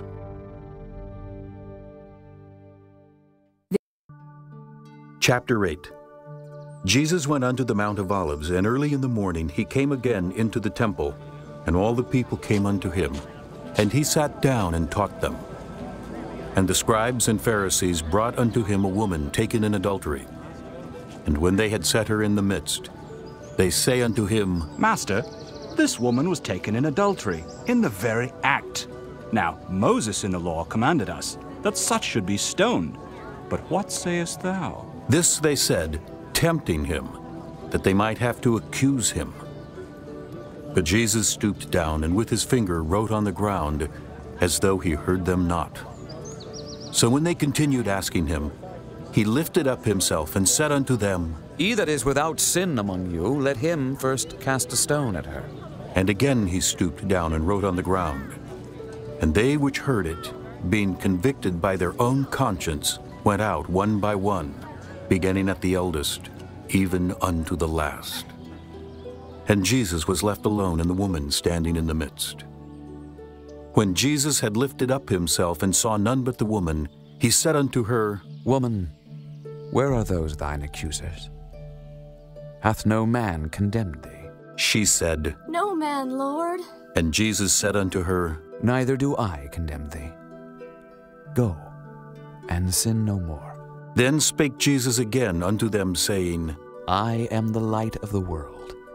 Chapter 8. Jesus went unto the Mount of Olives, and early in the morning he came again into the temple, and all the people came unto him. And he sat down and taught them. And the scribes and Pharisees brought unto him a woman taken in adultery. And when they had set her in the midst, they say unto him, Master, this woman was taken in adultery, in the very act. Now Moses in the law commanded us that such should be stoned. But what sayest thou? This they said, tempting him, that they might have to accuse him. But Jesus stooped down and with his finger wrote on the ground, as though he heard them not. So when they continued asking him, he lifted up himself and said unto them, He that is without sin among you, let him first cast a stone at her. And again he stooped down and wrote on the ground. And they which heard it, being convicted by their own conscience, went out one by one, beginning at the eldest, even unto the last. And Jesus was left alone, and the woman standing in the midst. When Jesus had lifted up himself and saw none but the woman, he said unto her, Woman, where are those thine accusers? Hath no man condemned thee? She said, No man, Lord. And Jesus said unto her, Neither do I condemn thee. Go, and sin no more. Then spake Jesus again unto them, saying, I am the light of the world.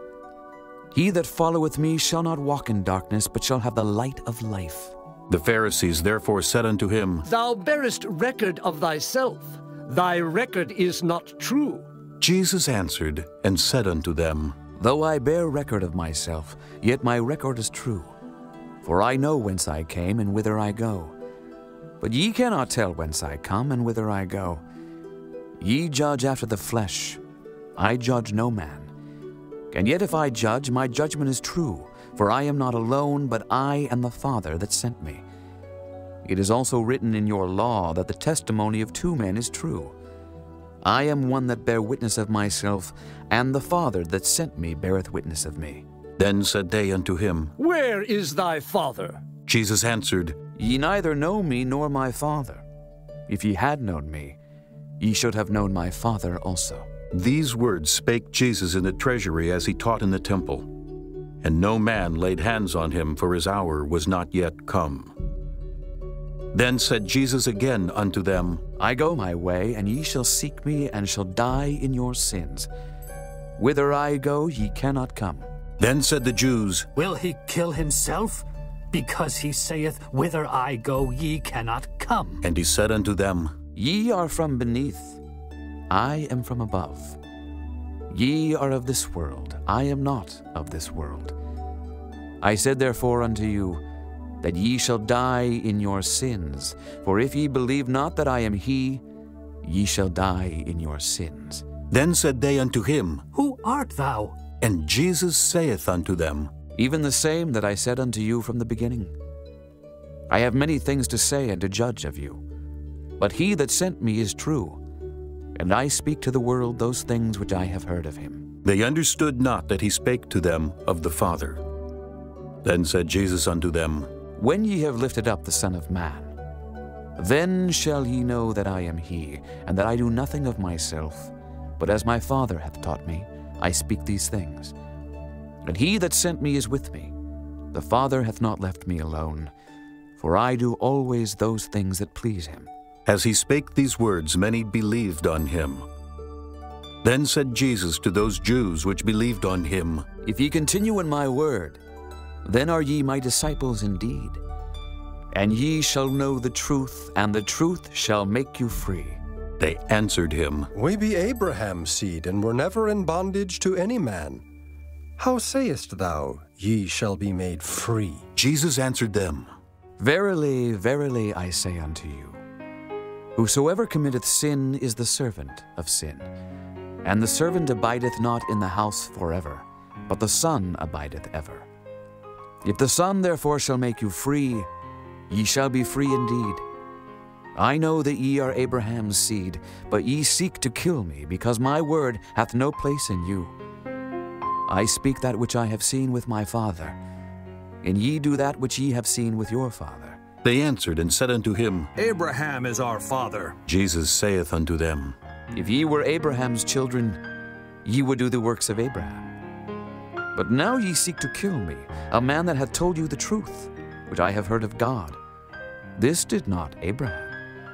He that followeth me shall not walk in darkness, but shall have the light of life. The Pharisees therefore said unto him, Thou bearest record of thyself. Thy record is not true. Jesus answered and said unto them, Though I bear record of myself, yet my record is true. For I know whence I came and whither I go. But ye cannot tell whence I come and whither I go. Ye judge after the flesh. I judge no man. And yet if I judge, my judgment is true. For I am not alone, but I and the Father that sent me. It is also written in your law that the testimony of two men is true. I am one that bear witness of myself, and the Father that sent me beareth witness of me. Then said they unto him, Where is thy Father? Jesus answered, Ye neither know me nor my Father. If ye had known me, ye should have known my Father also. These words spake Jesus in the treasury as he taught in the temple. And no man laid hands on him, for his hour was not yet come. Then said Jesus again unto them, I go my way, and ye shall seek me, and shall die in your sins. Whither I go, ye cannot come. Then said the Jews, Will he kill himself? Because he saith, Whither I go, ye cannot come. And he said unto them, Ye are from beneath, I am from above. Ye are of this world, I am not of this world. I said therefore unto you, that ye shall die in your sins. For if ye believe not that I am he, ye shall die in your sins. Then said they unto him, Who art thou? And Jesus saith unto them, Even the same that I said unto you from the beginning. I have many things to say and to judge of you. But he that sent me is true, and I speak to the world those things which I have heard of him. They understood not that he spake to them of the Father. Then said Jesus unto them, When ye have lifted up the Son of Man, then shall ye know that I am he, and that I do nothing of myself, but as my Father hath taught me, I speak these things. And he that sent me is with me. The Father hath not left me alone, for I do always those things that please him. As he spake these words, many believed on him. Then said Jesus to those Jews which believed on him, If ye continue in my word, then are ye my disciples indeed. And ye shall know the truth, and the truth shall make you free. They answered him, We be Abraham's seed, and were never in bondage to any man. How sayest thou, Ye shall be made free? Jesus answered them, Verily, verily, I say unto you, whosoever committeth sin is the servant of sin. And the servant abideth not in the house forever, but the Son abideth ever. If the Son therefore shall make you free, ye shall be free indeed. I know that ye are Abraham's seed, but ye seek to kill me, because my word hath no place in you. I speak that which I have seen with my Father, and ye do that which ye have seen with your father. They answered and said unto him, Abraham is our father. Jesus saith unto them, If ye were Abraham's children, ye would do the works of Abraham. But now ye seek to kill me, a man that hath told you the truth, which I have heard of God. This did not Abraham.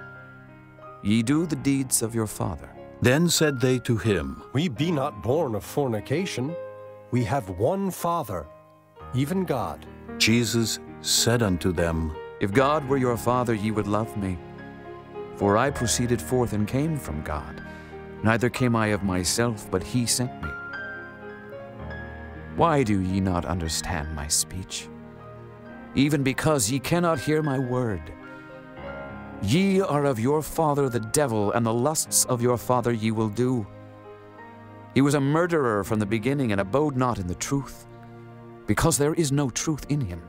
Ye do the deeds of your father. Then said they to him, We be not born of fornication. We have one Father, even God. Jesus said unto them, If God were your father, ye would love me. For I proceeded forth and came from God. Neither came I of myself, but he sent me. Why do ye not understand my speech? Even because ye cannot hear my word. Ye are of your father the devil, and the lusts of your father ye will do. He was a murderer from the beginning, and abode not in the truth, because there is no truth in him.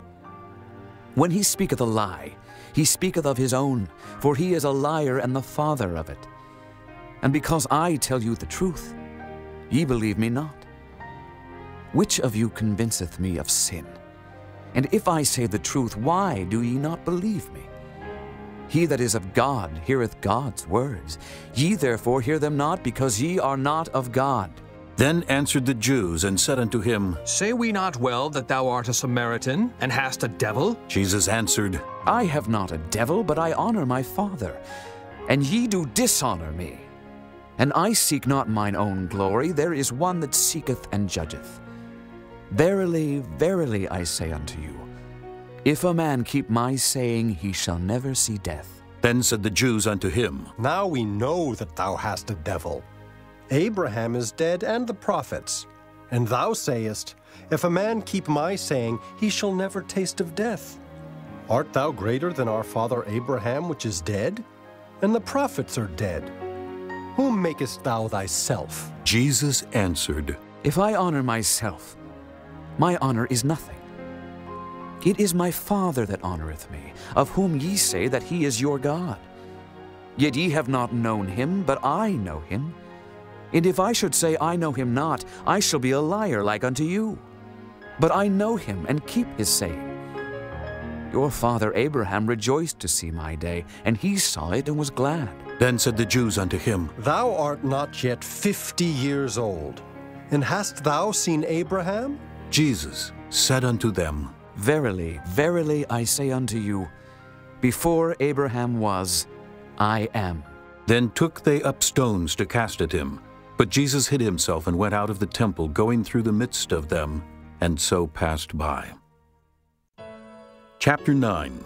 When he speaketh a lie, he speaketh of his own, for he is a liar and the father of it. And because I tell you the truth, ye believe me not. Which of you convinceth me of sin? And if I say the truth, why do ye not believe me? He that is of God heareth God's words. Ye therefore hear them not, because ye are not of God. Then answered the Jews and said unto him, Say we not well that thou art a Samaritan, and hast a devil? Jesus answered, I have not a devil, but I honor my Father, and ye do dishonor me. And I seek not mine own glory, there is one that seeketh and judgeth. Verily, verily, I say unto you, if a man keep my saying, he shall never see death. Then said the Jews unto him, Now we know that thou hast a devil. Abraham is dead, and the prophets. And thou sayest, If a man keep my saying, he shall never taste of death. Art thou greater than our father Abraham, which is dead? And the prophets are dead. Whom makest thou thyself? Jesus answered, If I honor myself, my honor is nothing. It is my Father that honoreth me, of whom ye say that he is your God. Yet ye have not known him, but I know him. And if I should say I know him not, I shall be a liar like unto you. But I know him, and keep his saying. Your father Abraham rejoiced to see my day, and he saw it and was glad. Then said the Jews unto him, Thou art not yet 50 years old, and hast thou seen Abraham? Jesus said unto them, Verily, verily, I say unto you, before Abraham was, I am. Then took they up stones to cast at him. But Jesus hid himself and went out of the temple, going through the midst of them, and so passed by. Chapter 9.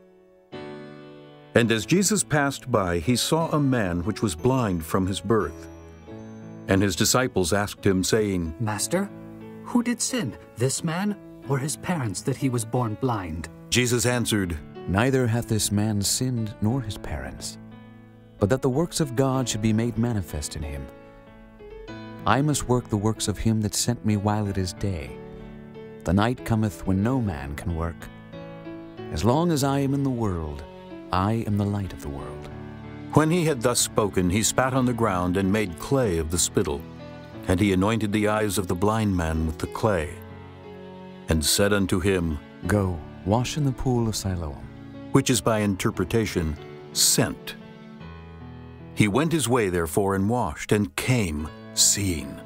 And as Jesus passed by, he saw a man which was blind from his birth. And his disciples asked him, saying, Master, who did sin, this man or his parents, that he was born blind? Jesus answered, Neither hath this man sinned nor his parents, but that the works of God should be made manifest in him. I must work the works of him that sent me while it is day. The night cometh when no man can work. As long as I am in the world, I am the light of the world. When he had thus spoken, he spat on the ground and made clay of the spittle. And he anointed the eyes of the blind man with the clay, and said unto him, Go, wash in the pool of Siloam, which is by interpretation, sent. He went his way therefore and washed, and came, seeing.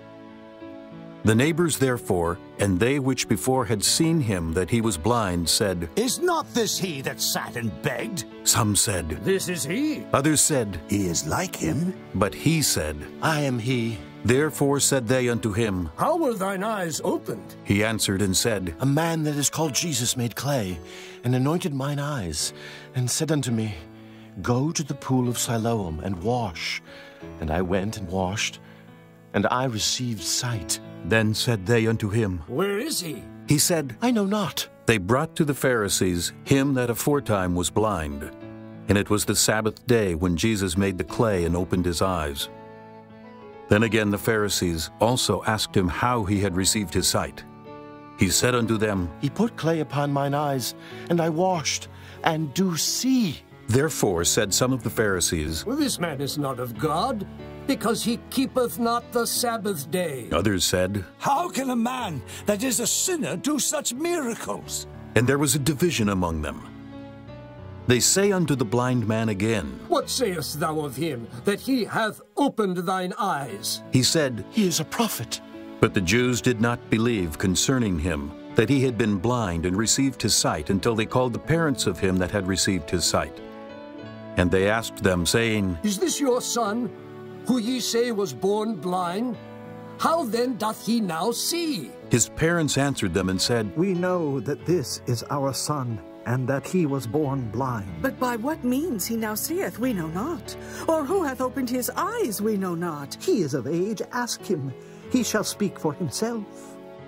The neighbors therefore, and they which before had seen him that he was blind, said, Is not this he that sat and begged? Some said, This is he. Others said, He is like him. But he said, I am he. Therefore said they unto him, How were thine eyes opened? He answered and said, A man that is called Jesus made clay, and anointed mine eyes, and said unto me, Go to the pool of Siloam, and wash. And I went and washed, and I received sight. Then said they unto him, Where is he? He said, I know not. They brought to the Pharisees him that aforetime was blind. And it was the Sabbath day when Jesus made the clay and opened his eyes. Then again the Pharisees also asked him how he had received his sight. He said unto them, He put clay upon mine eyes, and I washed, and do see. Therefore said some of the Pharisees, Well, this man is not of God, because he keepeth not the Sabbath day. Others said, How can a man that is a sinner do such miracles? And there was a division among them. They say unto the blind man again, What sayest thou of him, that he hath opened thine eyes? He said, He is a prophet. But the Jews did not believe concerning him, that he had been blind and received his sight, until they called the parents of him that had received his sight. And they asked them, saying, Is this your son, who ye say was born blind? How then doth he now see? His parents answered them and said, We know that this is our son, and that he was born blind. But by what means he now seeth, we know not. Or who hath opened his eyes, we know not. He is of age, ask him. He shall speak for himself.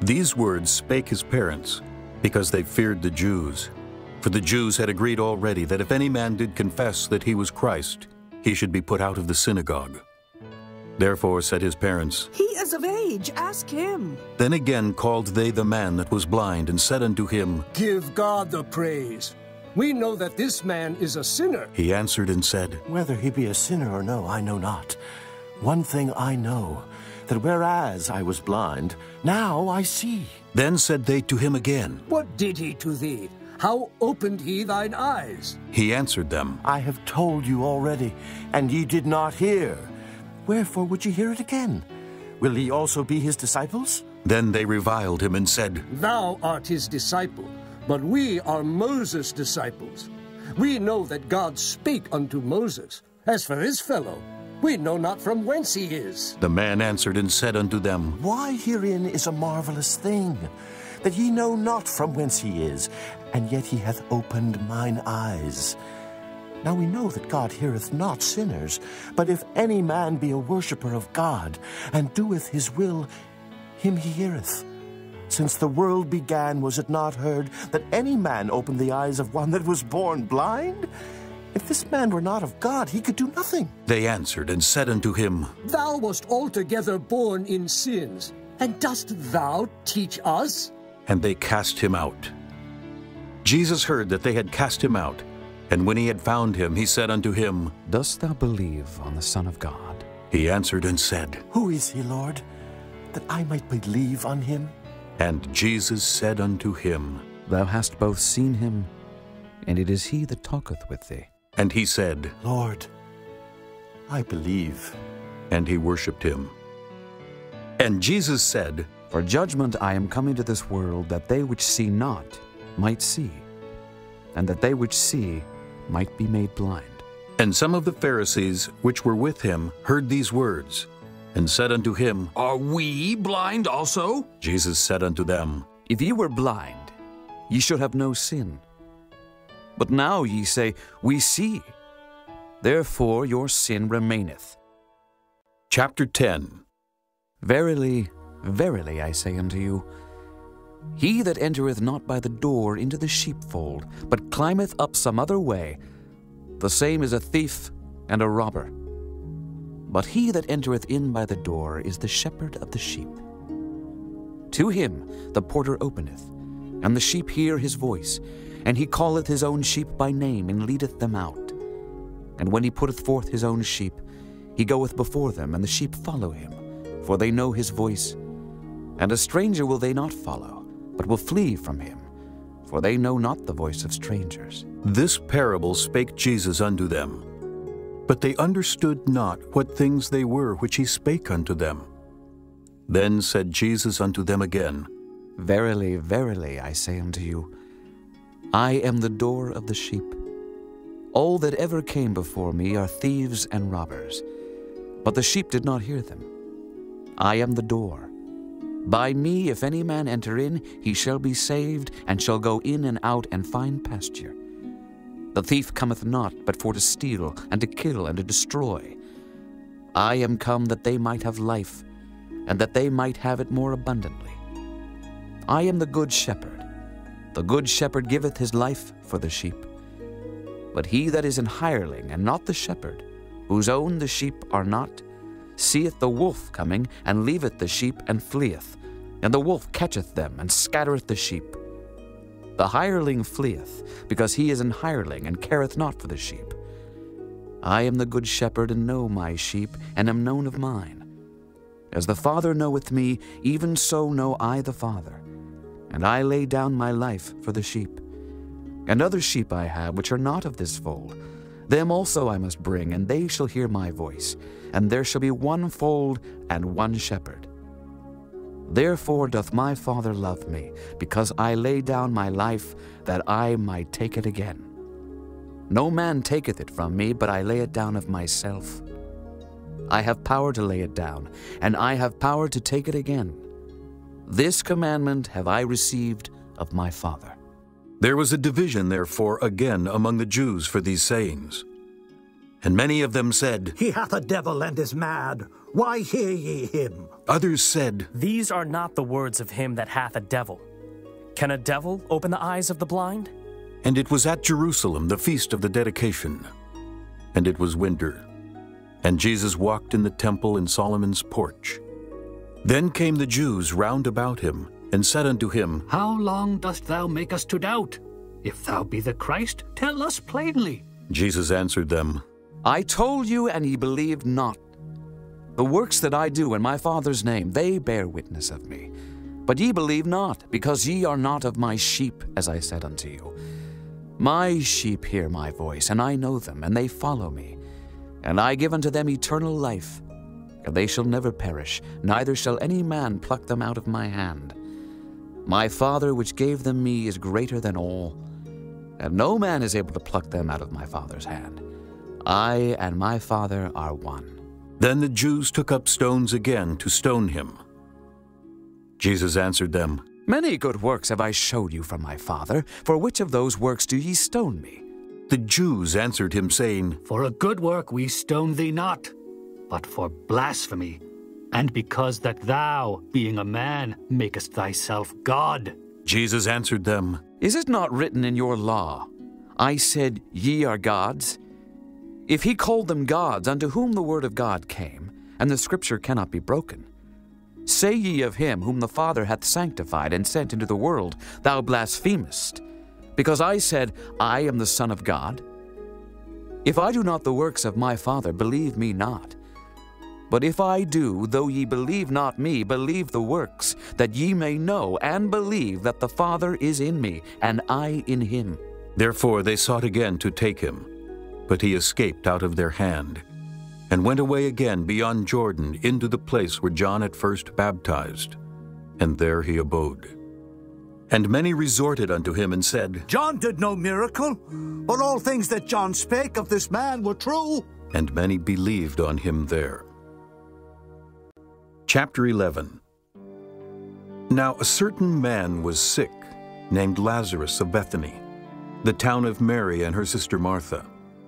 These words spake his parents, because they feared the Jews. For the Jews had agreed already that if any man did confess that he was Christ, he should be put out of the synagogue. Therefore said his parents, He is of age, ask him. Then again called they the man that was blind, and said unto him, Give God the praise. We know that this man is a sinner. He answered and said, Whether he be a sinner or no, I know not. One thing I know, that whereas I was blind, now I see. Then said they to him again, What did he to thee? How opened he thine eyes? He answered them, I have told you already, and ye did not hear. Wherefore would ye hear it again? Will ye also be his disciples? Then they reviled him and said, Thou art his disciple, but we are Moses' disciples. We know that God spake unto Moses. As for this fellow, we know not from whence he is. The man answered and said unto them, Why herein is a marvelous thing, that ye know not from whence he is, and yet he hath opened mine eyes. Now we know that God heareth not sinners, but if any man be a worshipper of God, and doeth his will, him he heareth. Since the world began, was it not heard that any man opened the eyes of one that was born blind? If this man were not of God, he could do nothing. They answered and said unto him, Thou wast altogether born in sins, and dost thou teach us? And they cast him out. Jesus heard that they had cast him out, and when he had found him, he said unto him, Dost thou believe on the Son of God? He answered and said, Who is he, Lord, that I might believe on him? And Jesus said unto him, Thou hast both seen him, and it is he that talketh with thee. And he said, Lord, I believe. And he worshipped him. And Jesus said, For judgment I am come into this world, that they which see not might see, and that they which see might be made blind. And some of the Pharisees which were with him heard these words, and said unto him, Are we blind also? Jesus said unto them, If ye were blind, ye should have no sin. But now ye say, We see. Therefore your sin remaineth. Chapter 10. Verily, verily, I say unto you, he that entereth not by the door into the sheepfold, but climbeth up some other way, the same is a thief and a robber. But he that entereth in by the door is the shepherd of the sheep. To him the porter openeth, and the sheep hear his voice, and he calleth his own sheep by name, and leadeth them out. And when he putteth forth his own sheep, he goeth before them, and the sheep follow him, for they know his voice. And a stranger will they not follow, but will flee from him, for they know not the voice of strangers. This parable spake Jesus unto them. But they understood not what things they were which he spake unto them. Then said Jesus unto them again, Verily, verily, I say unto you, I am the door of the sheep. All that ever came before me are thieves and robbers, but the sheep did not hear them. I am the door. By me, if any man enter in, he shall be saved, and shall go in and out and find pasture. The thief cometh not, but for to steal, and to kill, and to destroy. I am come that they might have life, and that they might have it more abundantly. I am the good shepherd. The good shepherd giveth his life for the sheep. But he that is an hireling, and not the shepherd, whose own the sheep are not, seeth the wolf coming, and leaveth the sheep, and fleeth. And the wolf catcheth them, and scattereth the sheep. The hireling fleeth, because he is an hireling, and careth not for the sheep. I am the good shepherd, and know my sheep, and am known of mine. As the Father knoweth me, even so know I the Father. And I lay down my life for the sheep. And other sheep I have, which are not of this fold. Them also I must bring, and they shall hear my voice. And there shall be one fold and one shepherd. Therefore doth my Father love me, because I lay down my life, that I might take it again. No man taketh it from me, but I lay it down of myself. I have power to lay it down, and I have power to take it again. This commandment have I received of my Father. There was a division, therefore, again among the Jews for these sayings. And many of them said, He hath a devil and is mad. Why hear ye him? Others said, These are not the words of him that hath a devil. Can a devil open the eyes of the blind? And it was at Jerusalem, the feast of the dedication. And it was winter. And Jesus walked in the temple in Solomon's porch. Then came the Jews round about him, and said unto him, How long dost thou make us to doubt? If thou be the Christ, tell us plainly. Jesus answered them, I told you, and ye believed not. The works that I do in my Father's name, they bear witness of me. But ye believe not, because ye are not of my sheep, as I said unto you. My sheep hear my voice, and I know them, and they follow me. And I give unto them eternal life, and they shall never perish, neither shall any man pluck them out of my hand. My Father which gave them me is greater than all, and no man is able to pluck them out of my Father's hand. I and my Father are one. Then the Jews took up stones again to stone him. Jesus answered them, Many good works have I showed you from my Father. For which of those works do ye stone me? The Jews answered him, saying, For a good work we stone thee not, but for blasphemy, and because that thou, being a man, makest thyself God. Jesus answered them, Is it not written in your law, I said, Ye are gods? If he called them gods, unto whom the word of God came, and the scripture cannot be broken. Say ye of him whom the Father hath sanctified and sent into the world, Thou blasphemest, because I said, I am the Son of God? If I do not the works of my Father, believe me not. But if I do, though ye believe not me, believe the works, that ye may know and believe that the Father is in me, and I in him. Therefore they sought again to take him, but he escaped out of their hand, and went away again beyond Jordan into the place where John at first baptized, and there he abode. And many resorted unto him and said, John did no miracle, but all things that John spake of this man were true. And many believed on him there. Chapter 11. Now a certain man was sick, named Lazarus of Bethany, the town of Mary and her sister Martha.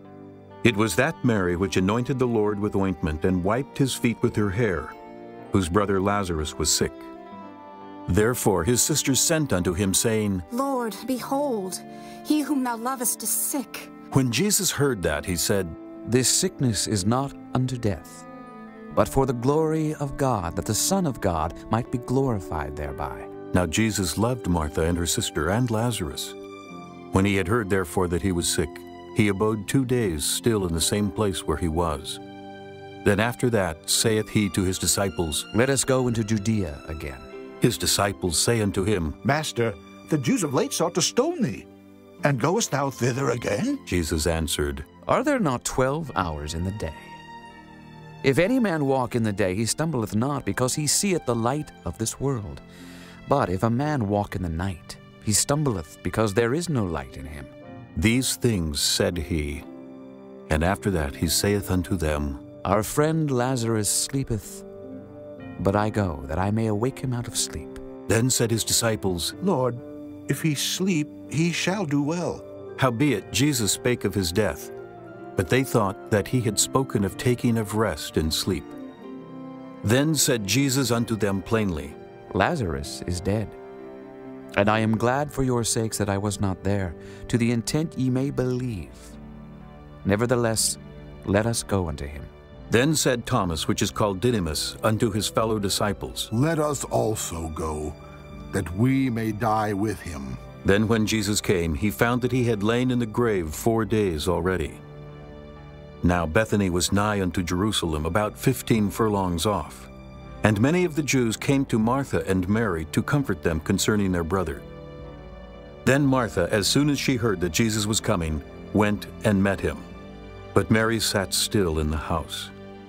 It was that Mary which anointed the Lord with ointment and wiped his feet with her hair, whose brother Lazarus was sick. Therefore his sisters sent unto him, saying, Lord, behold, he whom thou lovest is sick. When Jesus heard that, he said, This sickness is not unto death, but for the glory of God, that the Son of God might be glorified thereby. Now Jesus loved Martha and her sister and Lazarus. When he had heard therefore that he was sick, he abode 2 days still in the same place where he was. Then after that saith he to his disciples, Let us go into Judea again. His disciples say unto him, Master, the Jews of late sought to stone thee, and goest thou thither again? Jesus answered, Are there not 12 hours in the day? If any man walk in the day, he stumbleth not, because he seeth the light of this world. But if a man walk in the night, he stumbleth, because there is no light in him. These things said he. And after that he saith unto them, Our friend Lazarus sleepeth, but I go, that I may awake him out of sleep. Then said his disciples, Lord, if he sleep, he shall do well. Howbeit Jesus spake of his death, but they thought that he had spoken of taking of rest and sleep. Then said Jesus unto them plainly, Lazarus is dead. And I am glad for your sakes that I was not there, to the intent ye may believe. Nevertheless, let us go unto him. Then said Thomas, which is called Didymus, unto his fellow disciples, Let us also go, that we may die with him. Then when Jesus came, he found that he had lain in the grave 4 days already. Now Bethany was nigh unto Jerusalem, about 15 furlongs off. And many of the Jews came to Martha and Mary to comfort them concerning their brother. Then Martha, as soon as she heard that Jesus was coming, went and met him. But Mary sat still in the house.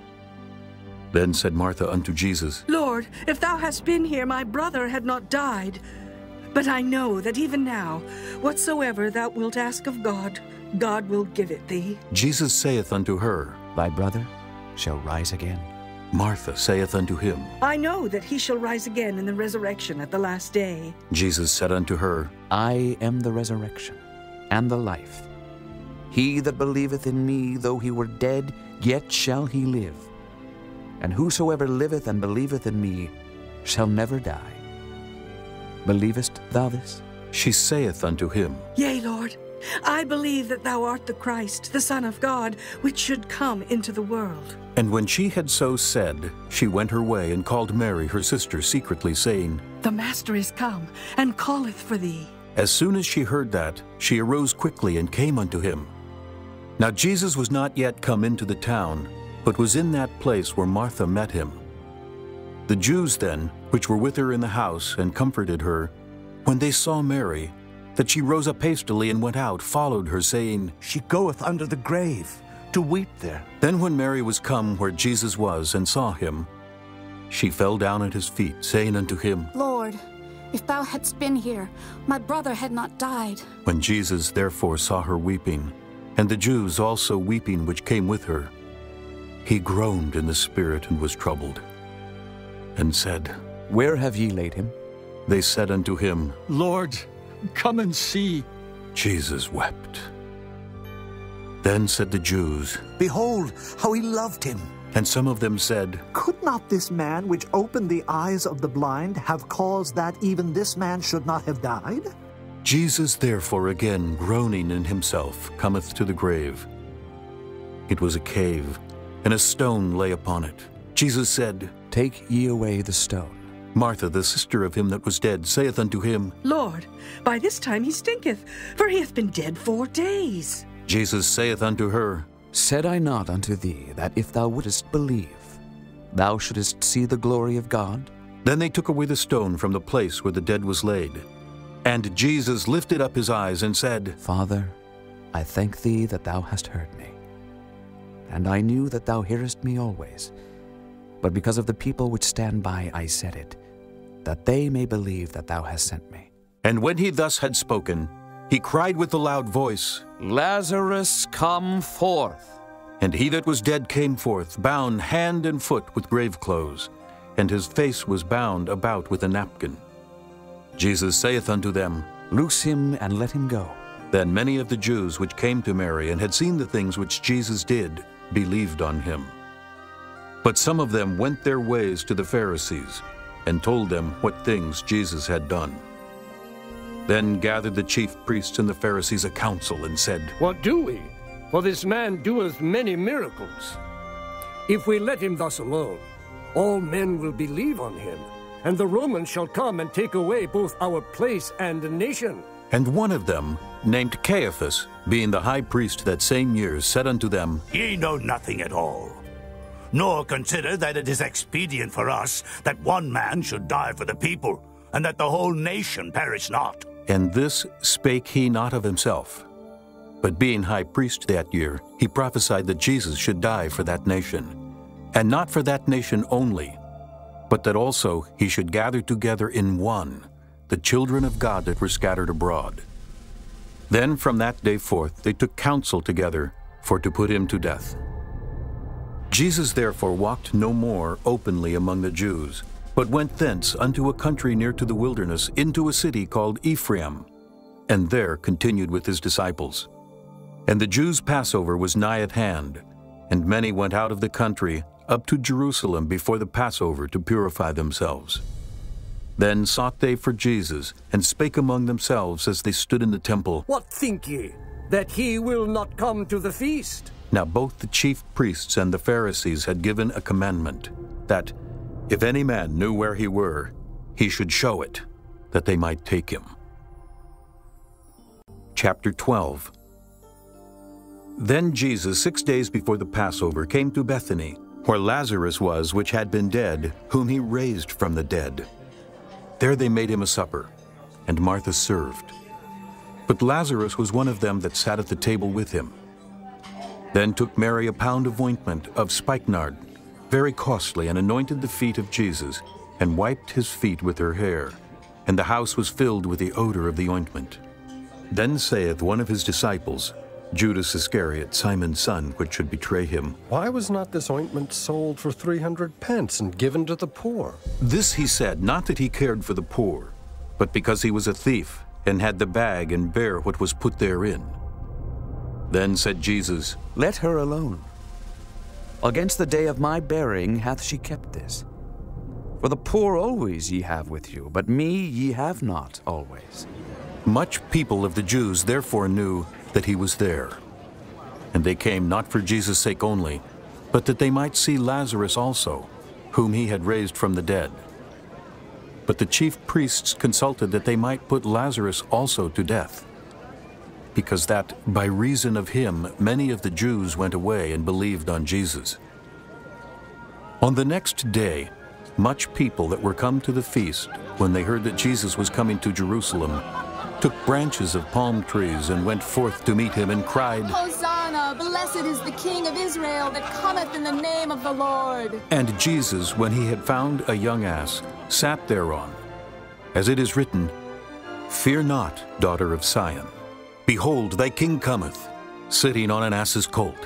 Then said Martha unto Jesus, Lord, if thou hadst been here, my brother had not died. But I know that even now, whatsoever thou wilt ask of God, God will give it thee. Jesus saith unto her, Thy brother shall rise again. Martha saith unto him, I know that he shall rise again in the resurrection at the last day. Jesus said unto her, I am the resurrection and the life. He that believeth in me, though he were dead, yet shall he live. and whosoever liveth and believeth in me shall never die. Believest thou this? She saith unto him, Yea, Lord, I believe that thou art the Christ, the Son of God, which should come into the world. And when she had so said, she went her way and called Mary her sister secretly, saying, The Master is come, and calleth for thee. As soon as she heard that, she arose quickly and came unto him. Now Jesus was not yet come into the town, but was in that place where Martha met him. The Jews then, which were with her in the house, and comforted her, when they saw Mary, that she rose up hastily and went out, followed her, saying, She goeth under the grave, to weep there. Then when Mary was come where Jesus was, and saw him, she fell down at his feet, saying unto him, Lord, if thou hadst been here, my brother had not died. When Jesus therefore saw her weeping, and the Jews also weeping which came with her, he groaned in the spirit and was troubled, and said, Where have ye laid him? They said unto him, Lord, come and see. Jesus wept. Then said the Jews, Behold, how he loved him. And some of them said, Could not this man which opened the eyes of the blind have caused that even this man should not have died? Jesus therefore again groaning in himself cometh to the grave. It was a cave, and a stone lay upon it. Jesus said, Take ye away the stone. Martha, the sister of him that was dead, saith unto him, Lord, by this time he stinketh, for he hath been dead 4 days. Jesus saith unto her, Said I not unto thee, that if thou wouldest believe, thou shouldest see the glory of God? Then they took away the stone from the place where the dead was laid. And Jesus lifted up his eyes and said, Father, I thank thee that thou hast heard me. And I knew that thou hearest me always. But because of the people which stand by I said it, that they may believe that thou hast sent me. And when he thus had spoken, he cried with a loud voice, Lazarus, come forth. And he that was dead came forth, bound hand and foot with grave clothes, and his face was bound about with a napkin. Jesus saith unto them, Loose him and let him go. Then many of the Jews which came to Mary and had seen the things which Jesus did believed on him. But some of them went their ways to the Pharisees, and told them what things Jesus had done. Then gathered the chief priests and the Pharisees a council, and said, What do we? For this man doeth many miracles. If we let him thus alone, all men will believe on him, and the Romans shall come and take away both our place and the nation. And one of them, named Caiaphas, being the high priest that same year, said unto them, Ye know nothing at all, nor consider that it is expedient for us that one man should die for the people, and that the whole nation perish not. And this spake he not of himself. But being high priest that year, he prophesied that Jesus should die for that nation, and not for that nation only, but that also he should gather together in one the children of God that were scattered abroad. Then from that day forth they took counsel together for to put him to death. Jesus therefore walked no more openly among the Jews, but went thence unto a country near to the wilderness, into a city called Ephraim, and there continued with his disciples. And the Jews' Passover was nigh at hand, and many went out of the country up to Jerusalem before the Passover to purify themselves. Then sought they for Jesus, and spake among themselves as they stood in the temple, What think ye, that he will not come to the feast? Now both the chief priests and the Pharisees had given a commandment, that if any man knew where he were, he should show it, that they might take him. Chapter 12. Then Jesus, 6 days before the Passover, came to Bethany, where Lazarus was, which had been dead, whom he raised from the dead. There they made him a supper, and Martha served. But Lazarus was one of them that sat at the table with him. Then took Mary a pound of ointment of spikenard, very costly, and anointed the feet of Jesus, and wiped his feet with her hair. And the house was filled with the odor of the ointment. Then saith one of his disciples, Judas Iscariot, Simon's son, which should betray him, Why was not this ointment sold for 300 pence and given to the poor? This he said, not that he cared for the poor, but because he was a thief, and had the bag, and bare what was put therein. Then said Jesus, Let her alone. Against the day of my burying hath she kept this. For the poor always ye have with you, but me ye have not always. Much people of the Jews therefore knew that he was there. And they came not for Jesus' sake only, but that they might see Lazarus also, whom he had raised from the dead. But the chief priests consulted that they might put Lazarus also to death, because that by reason of him many of the Jews went away and believed on Jesus. On the next day, much people that were come to the feast, when they heard that Jesus was coming to Jerusalem, took branches of palm trees and went forth to meet him and cried, Hosanna, blessed is the King of Israel that cometh in the name of the Lord. And Jesus, when he had found a young ass, sat thereon, as it is written, Fear not, daughter of Sion. Behold, thy king cometh, sitting on an ass's colt.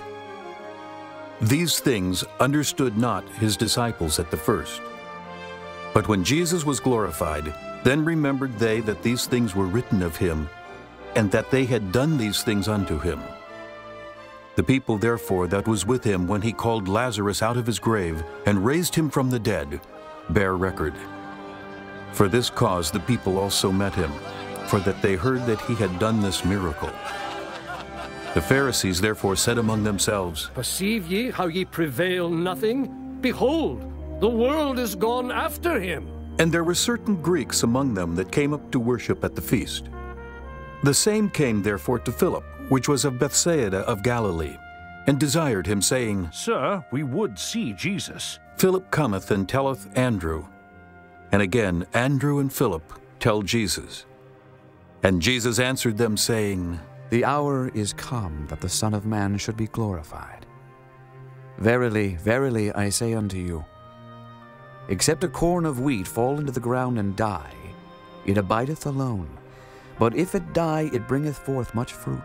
These things understood not his disciples at the first. But when Jesus was glorified, then remembered they that these things were written of him, and that they had done these things unto him. The people therefore that was with him when he called Lazarus out of his grave, and raised him from the dead, bear record. For this cause the people also met him, for that they heard that he had done this miracle. The Pharisees therefore said among themselves, Perceive ye how ye prevail nothing? Behold, the world is gone after him. And there were certain Greeks among them that came up to worship at the feast. The same came therefore to Philip, which was of Bethsaida of Galilee, and desired him, saying, Sir, we would see Jesus. Philip cometh and telleth Andrew. And again Andrew and Philip tell Jesus. And Jesus answered them, saying, The hour is come that the Son of Man should be glorified. Verily, verily, I say unto you, except a corn of wheat fall into the ground and die, it abideth alone. But if it die, it bringeth forth much fruit.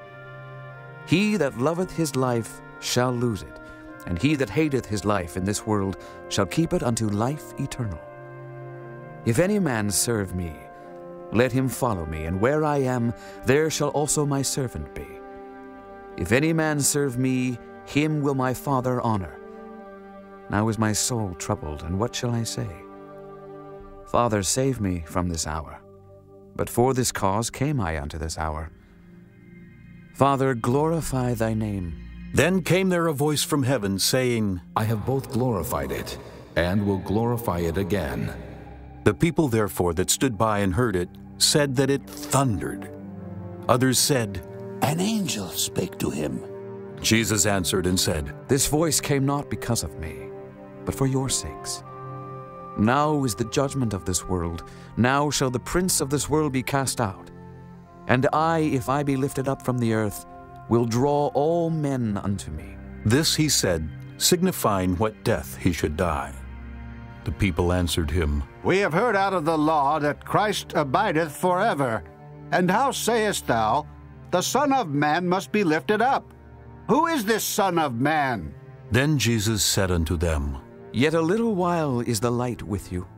He that loveth his life shall lose it, and he that hateth his life in this world shall keep it unto life eternal. If any man serve me, let him follow me, and where I am, there shall also my servant be. If any man serve me, him will my Father honor. Now is my soul troubled, and what shall I say? Father, save me from this hour. But for this cause came I unto this hour. Father, glorify thy name. Then came there a voice from heaven, saying, I have both glorified it, and will glorify it again. The people therefore that stood by and heard it said that it thundered. Others said, An angel spake to him. Jesus answered and said, This voice came not because of me, but for your sakes. Now is the judgment of this world. Now shall the prince of this world be cast out. And I, if I be lifted up from the earth, will draw all men unto me. This he said, signifying what death he should die. The people answered him, We have heard out of the law that Christ abideth forever. And how sayest thou, the Son of Man must be lifted up? Who is this Son of Man? Then Jesus said unto them, Yet a little while is the light with you.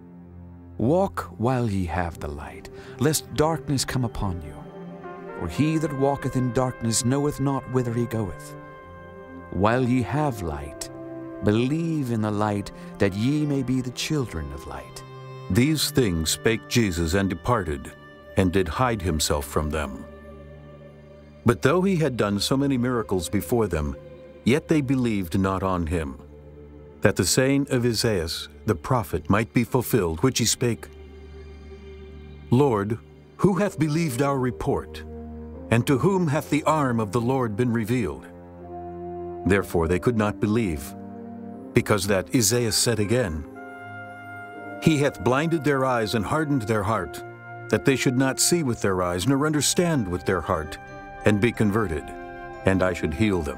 Walk while ye have the light, lest darkness come upon you. For he that walketh in darkness knoweth not whither he goeth. While ye have light, believe in the light, that ye may be the children of light. These things spake Jesus, and departed, and did hide himself from them. But though he had done so many miracles before them, yet they believed not on him, that the saying of Isaiah the prophet might be fulfilled, which he spake, Lord, who hath believed our report? And to whom hath the arm of the Lord been revealed? Therefore they could not believe, because that Isaiah said again, He hath blinded their eyes and hardened their heart, that they should not see with their eyes, nor understand with their heart, and be converted, and I should heal them.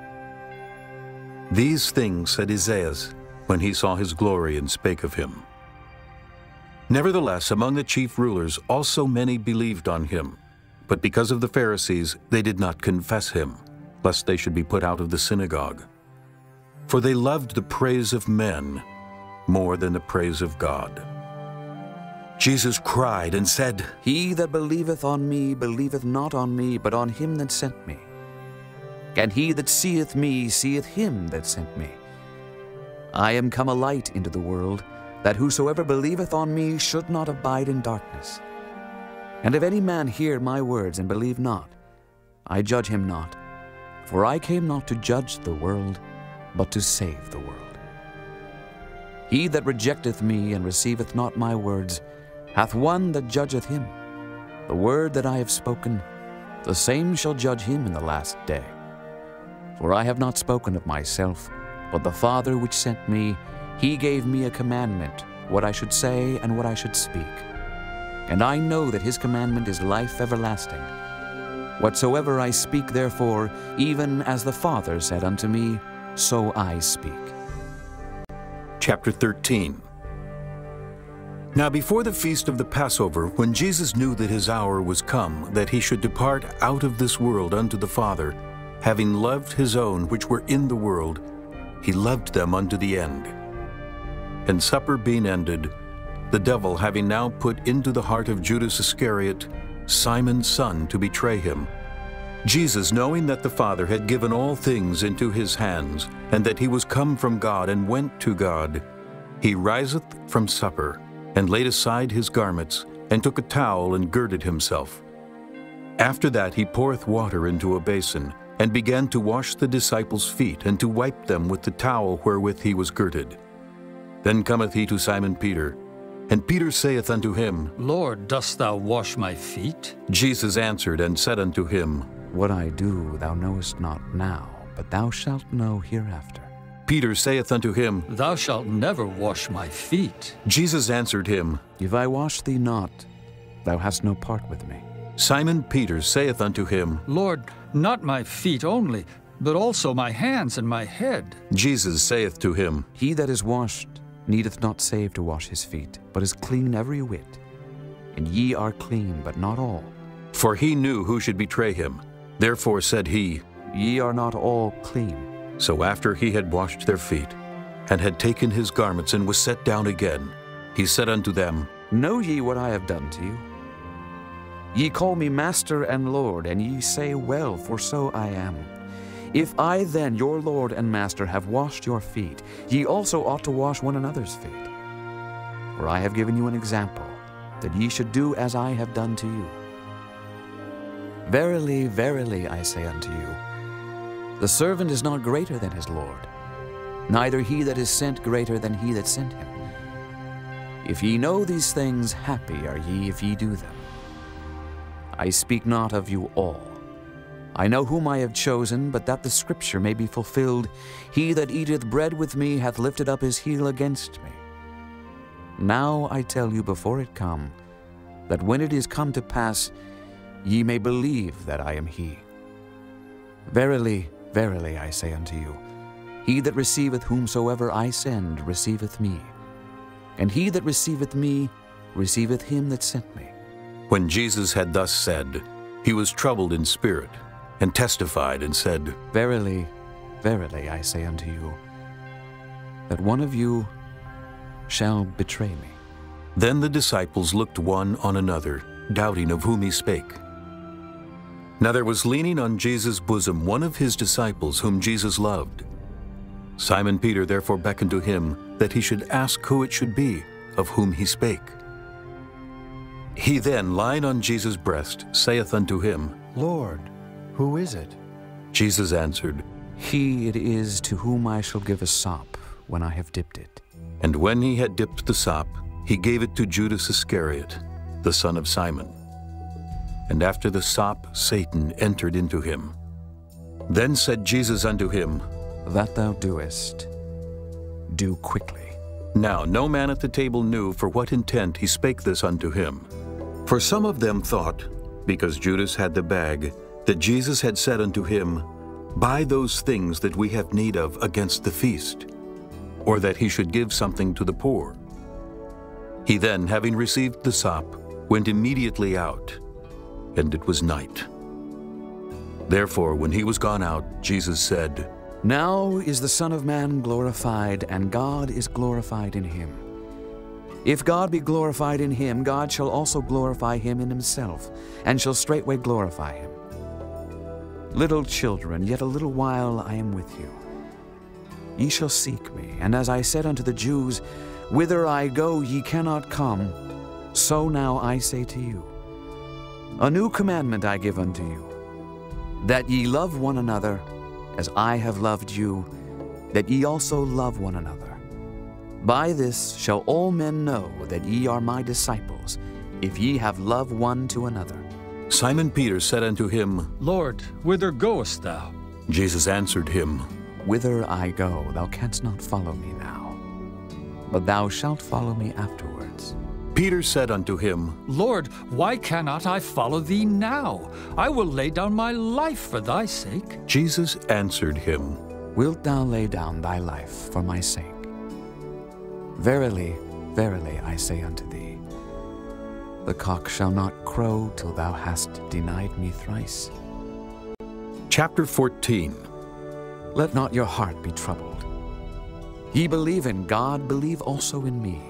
These things said Isaiah when he saw his glory and spake of him. Nevertheless, among the chief rulers also many believed on him, but because of the Pharisees they did not confess him, lest they should be put out of the synagogue. For they loved the praise of men more than the praise of God. Jesus cried and said, He that believeth on me believeth not on me, but on him that sent me. And he that seeth me seeth him that sent me. I am come a light into the world, that whosoever believeth on me should not abide in darkness. And if any man hear my words and believe not, I judge him not. For I came not to judge the world, but to save the world. He that rejecteth me and receiveth not my words hath one that judgeth him. The word that I have spoken, the same shall judge him in the last day. For I have not spoken of myself, but the Father which sent me, he gave me a commandment, what I should say and what I should speak. And I know that his commandment is life everlasting. Whatsoever I speak therefore, even as the Father said unto me, so I speak. Chapter 13. Now before the feast of the Passover, when Jesus knew that his hour was come, that he should depart out of this world unto the Father, having loved his own which were in the world, he loved them unto the end. And supper being ended, the devil having now put into the heart of Judas Iscariot, Simon's son, to betray him, Jesus, knowing that the Father had given all things into his hands, and that he was come from God and went to God, he riseth from supper, and laid aside his garments, and took a towel and girded himself. After that he poureth water into a basin, and began to wash the disciples' feet, and to wipe them with the towel wherewith he was girded. Then cometh he to Simon Peter, and Peter saith unto him, Lord, dost thou wash my feet? Jesus answered and said unto him, What I do thou knowest not now, but thou shalt know hereafter. Peter saith unto him, Thou shalt never wash my feet. Jesus answered him, If I wash thee not, thou hast no part with me. Simon Peter saith unto him, Lord, not my feet only, but also my hands and my head. Jesus saith to him, He that is washed needeth not save to wash his feet, but is clean every whit. And ye are clean, but not all. For he knew who should betray him. Therefore said he, Ye are not all clean. So after he had washed their feet, and had taken his garments, and was set down again, he said unto them, Know ye what I have done to you? Ye call me Master and Lord, and ye say, Well, for so I am. If I then, your Lord and Master, have washed your feet, ye also ought to wash one another's feet. For I have given you an example, that ye should do as I have done to you. Verily, verily, I say unto you, the servant is not greater than his Lord, neither he that is sent greater than he that sent him. If ye know these things, happy are ye if ye do them. I speak not of you all. I know whom I have chosen, but that the scripture may be fulfilled, He that eateth bread with me hath lifted up his heel against me. Now I tell you before it come, that when it is come to pass, ye may believe that I am he. Verily, verily, I say unto you, he that receiveth whomsoever I send receiveth me, and he that receiveth me receiveth him that sent me. When Jesus had thus said, he was troubled in spirit, and testified and said, Verily, verily, I say unto you, that one of you shall betray me. Then the disciples looked one on another, doubting of whom he spake. Now there was leaning on Jesus' bosom one of his disciples whom Jesus loved. Simon Peter therefore beckoned to him that he should ask who it should be of whom he spake. He then, lying on Jesus' breast, saith unto him, Lord, who is it? Jesus answered, He it is to whom I shall give a sop when I have dipped it. And when he had dipped the sop, he gave it to Judas Iscariot, the son of Simon. And after the sop, Satan entered into him. Then said Jesus unto him, That thou doest, do quickly. Now no man at the table knew for what intent he spake this unto him. For some of them thought, because Judas had the bag, that Jesus had said unto him, Buy those things that we have need of against the feast, or that he should give something to the poor. He then, having received the sop, went immediately out, and it was night. Therefore, when he was gone out, Jesus said, Now is the Son of Man glorified, and God is glorified in him. If God be glorified in him, God shall also glorify him in himself, and shall straightway glorify him. Little children, yet a little while I am with you. Ye shall seek me, and as I said unto the Jews, Whither I go ye cannot come, so now I say to you, A new commandment I give unto you, that ye love one another, as I have loved you, that ye also love one another. By this shall all men know that ye are my disciples, if ye have love one to another. Simon Peter said unto him, Lord, whither goest thou? Jesus answered him, Whither I go, thou canst not follow me now, but thou shalt follow me afterwards. Peter said unto him, Lord, why cannot I follow thee now? I will lay down my life for thy sake. Jesus answered him, Wilt thou lay down thy life for my sake? Verily, verily, I say unto thee, the cock shall not crow till thou hast denied me thrice. Chapter 14. Let not your heart be troubled. Ye believe in God, believe also in me.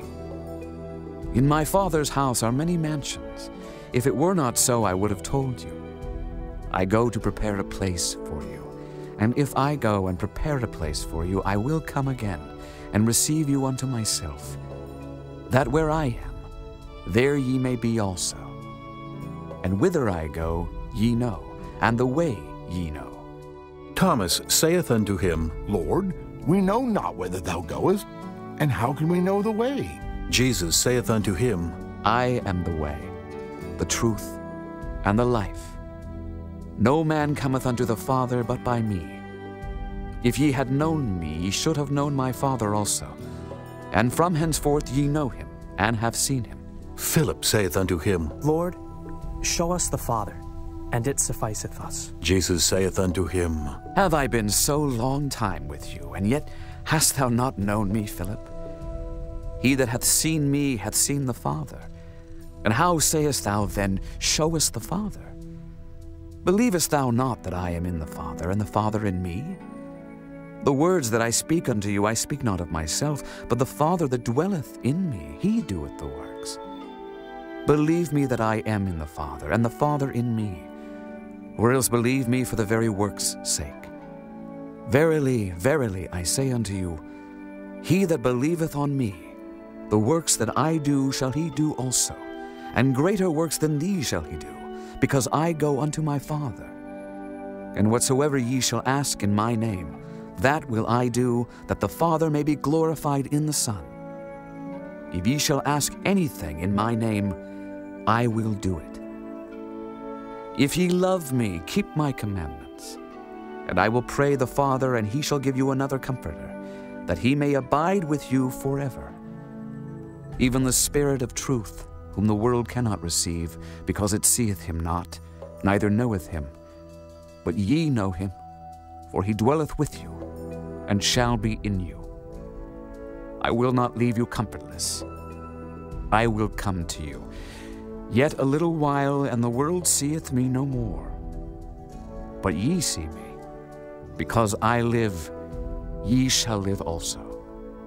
In my Father's house are many mansions. If it were not so, I would have told you. I go to prepare a place for you. And if I go and prepare a place for you, I will come again and receive you unto myself, that where I am, there ye may be also. And whither I go, ye know, and the way ye know. Thomas saith unto him, Lord, we know not whither thou goest, and how can we know the way? Jesus saith unto him, I am the way, the truth, and the life. No man cometh unto the Father but by me. If ye had known me, ye should have known my Father also. And from henceforth ye know him, and have seen him. Philip saith unto him, Lord, show us the Father, and it sufficeth us. Jesus saith unto him, Have I been so long time with you, and yet hast thou not known me, Philip? He that hath seen me hath seen the Father. And how sayest thou then, Show us the Father? Believest thou not that I am in the Father, and the Father in me? The words that I speak unto you, I speak not of myself, but the Father that dwelleth in me, he doeth the works. Believe me that I am in the Father, and the Father in me, or else believe me for the very works' sake. Verily, verily, I say unto you, he that believeth on me, the works that I do shall he do also, and greater works than these shall he do, because I go unto my Father. And whatsoever ye shall ask in my name, that will I do, that the Father may be glorified in the Son. If ye shall ask anything in my name, I will do it. If ye love me, keep my commandments. And I will pray the Father, and he shall give you another Comforter, that he may abide with you forever. Even the Spirit of truth, whom the world cannot receive, because it seeth him not, neither knoweth him. But ye know him, for he dwelleth with you, and shall be in you. I will not leave you comfortless. I will come to you. Yet a little while, and the world seeth me no more. But ye see me. Because I live, ye shall live also.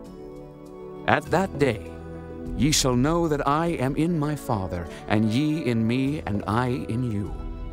At that day ye shall know that I am in my Father, and ye in me, and I in you.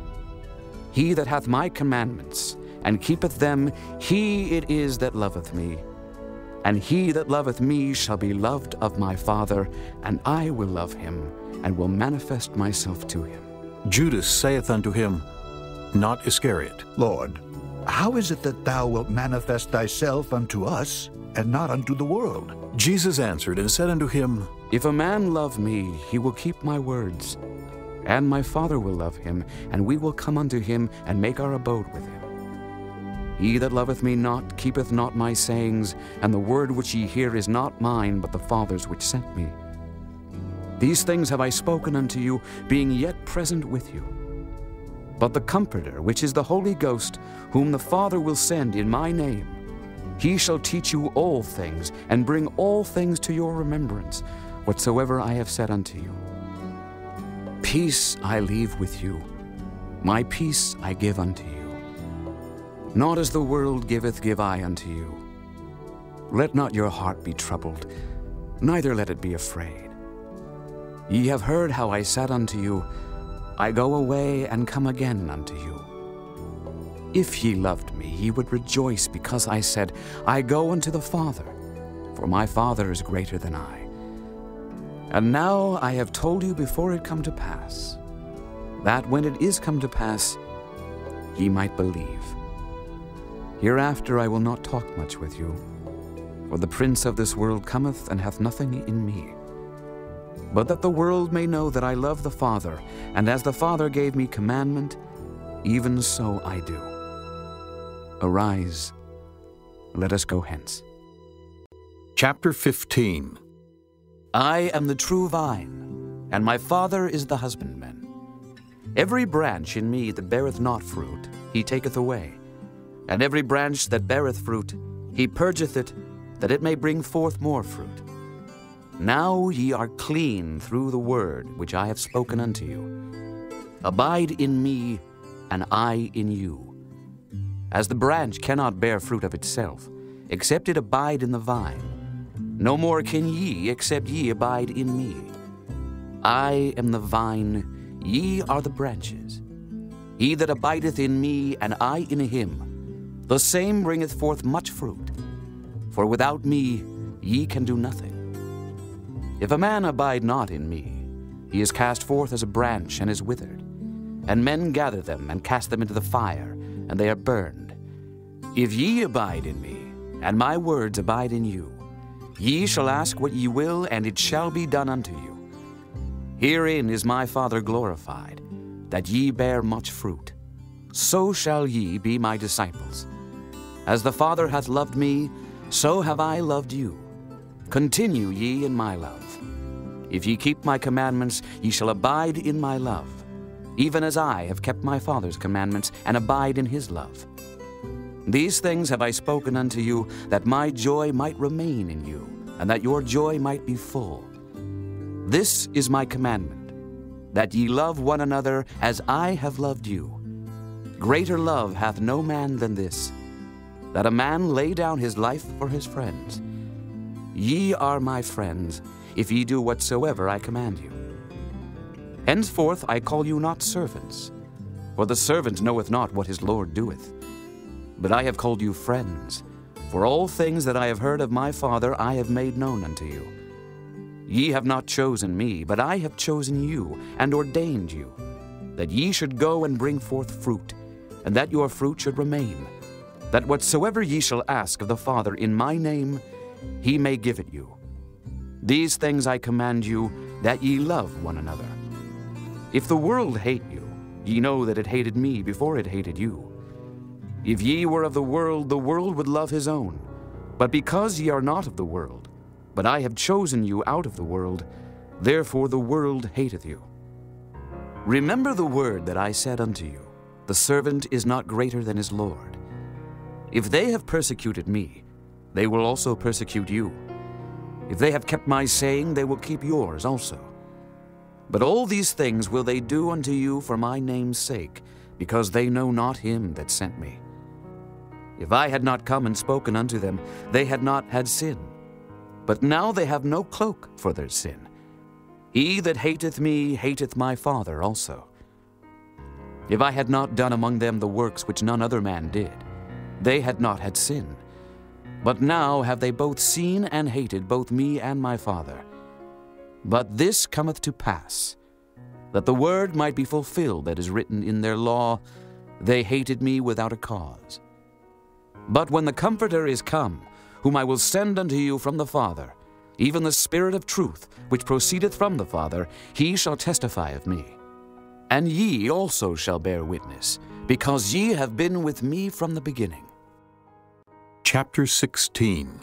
He that hath my commandments, and keepeth them, he it is that loveth me. And he that loveth me shall be loved of my Father, and I will love him, and will manifest myself to him. Judas saith unto him, not Iscariot, Lord, how is it that thou wilt manifest thyself unto us, and not unto the world? Jesus answered and said unto him, If a man love me, he will keep my words, and my Father will love him, and we will come unto him, and make our abode with him. He that loveth me not keepeth not my sayings, and the word which ye hear is not mine, but the Father's which sent me. These things have I spoken unto you, being yet present with you. But the Comforter, which is the Holy Ghost, whom the Father will send in my name, he shall teach you all things, and bring all things to your remembrance, whatsoever I have said unto you. Peace I leave with you, my peace I give unto you. Not as the world giveth, give I unto you. Let not your heart be troubled, neither let it be afraid. Ye have heard how I said unto you, I go away and come again unto you. If ye loved me, ye would rejoice because I said, I go unto the Father, for my Father is greater than I. And now I have told you before it come to pass, that when it is come to pass, ye might believe. Hereafter I will not talk much with you, for the prince of this world cometh and hath nothing in me. But that the world may know that I love the Father, and as the Father gave me commandment, even so I do. Arise, let us go hence. Chapter 15. I am the true vine, and my Father is the husbandman. Every branch in me that beareth not fruit, he taketh away. And every branch that beareth fruit, he purgeth it, that it may bring forth more fruit. Now ye are clean through the word which I have spoken unto you. Abide in me, and I in you. As the branch cannot bear fruit of itself, except it abide in the vine, no more can ye, except ye abide in me. I am the vine, ye are the branches. He that abideth in me, and I in him, the same bringeth forth much fruit. For without me ye can do nothing. If a man abide not in me, he is cast forth as a branch and is withered. And men gather them and cast them into the fire, and they are burned. If ye abide in me, and my words abide in you, ye shall ask what ye will, and it shall be done unto you. Herein is my Father glorified, that ye bear much fruit. So shall ye be my disciples. As the Father hath loved me, so have I loved you. Continue ye in my love. If ye keep my commandments, ye shall abide in my love, even as I have kept my Father's commandments, and abide in his love. These things have I spoken unto you, that my joy might remain in you, and that your joy might be full. This is my commandment, that ye love one another as I have loved you. Greater love hath no man than this, that a man lay down his life for his friends. Ye are my friends, if ye do whatsoever I command you. Henceforth I call you not servants, for the servant knoweth not what his Lord doeth. But I have called you friends, for all things that I have heard of my Father I have made known unto you. Ye have not chosen me, but I have chosen you, and ordained you, that ye should go and bring forth fruit, and that your fruit should remain, that whatsoever ye shall ask of the Father in my name, he may give it you. These things I command you, that ye love one another. If the world hate you, ye know that it hated me before it hated you. If ye were of the world would love his own. But because ye are not of the world, but I have chosen you out of the world, therefore the world hateth you. Remember the word that I said unto you, the servant is not greater than his Lord. If they have persecuted me, they will also persecute you. If they have kept my saying, they will keep yours also. But all these things will they do unto you for my name's sake, because they know not him that sent me. If I had not come and spoken unto them, they had not had sin. But now they have no cloak for their sin. He that hateth me hateth my Father also. If I had not done among them the works which none other man did, they had not had sin. But now have they both seen and hated both me and my Father. But this cometh to pass, that the word might be fulfilled that is written in their law, they hated me without a cause. But when the Comforter is come, whom I will send unto you from the Father, even the Spirit of truth, which proceedeth from the Father, he shall testify of me. And ye also shall bear witness, because ye have been with me from the beginning. Chapter 16.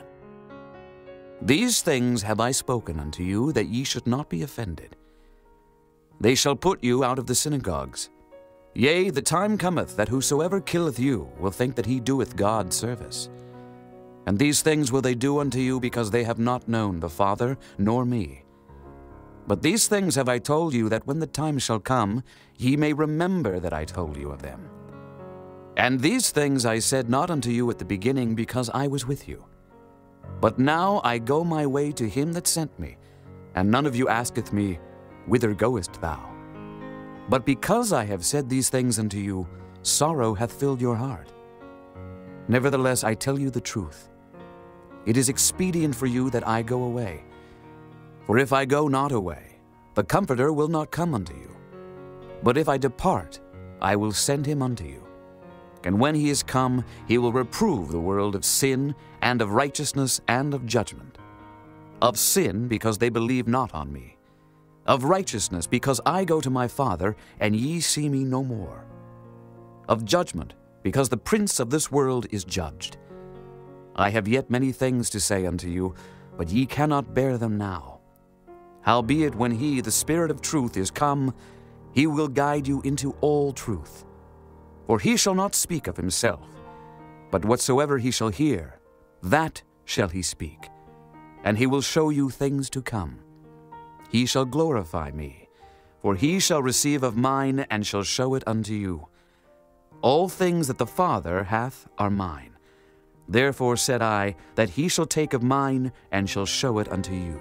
These things have I spoken unto you, that ye should not be offended. They shall put you out of the synagogues. Yea, the time cometh that whosoever killeth you will think that he doeth God service. And these things will they do unto you, because they have not known the Father nor me. But these things have I told you, that when the time shall come, ye may remember that I told you of them. And these things I said not unto you at the beginning, because I was with you. But now I go my way to him that sent me, and none of you asketh me, Whither goest thou? But because I have said these things unto you, sorrow hath filled your heart. Nevertheless, I tell you the truth. It is expedient for you that I go away. For if I go not away, the Comforter will not come unto you. But if I depart, I will send him unto you. And when he is come, he will reprove the world of sin, and of righteousness, and of judgment. Of sin, because they believe not on me. Of righteousness, because I go to my Father, and ye see me no more. Of judgment, because the prince of this world is judged. I have yet many things to say unto you, but ye cannot bear them now. Howbeit, when he, the Spirit of truth, is come, he will guide you into all truth. For he shall not speak of himself, but whatsoever he shall hear, that shall he speak, and he will show you things to come. He shall glorify me, for he shall receive of mine, and shall show it unto you. All things that the Father hath are mine. Therefore said I, that he shall take of mine, and shall show it unto you.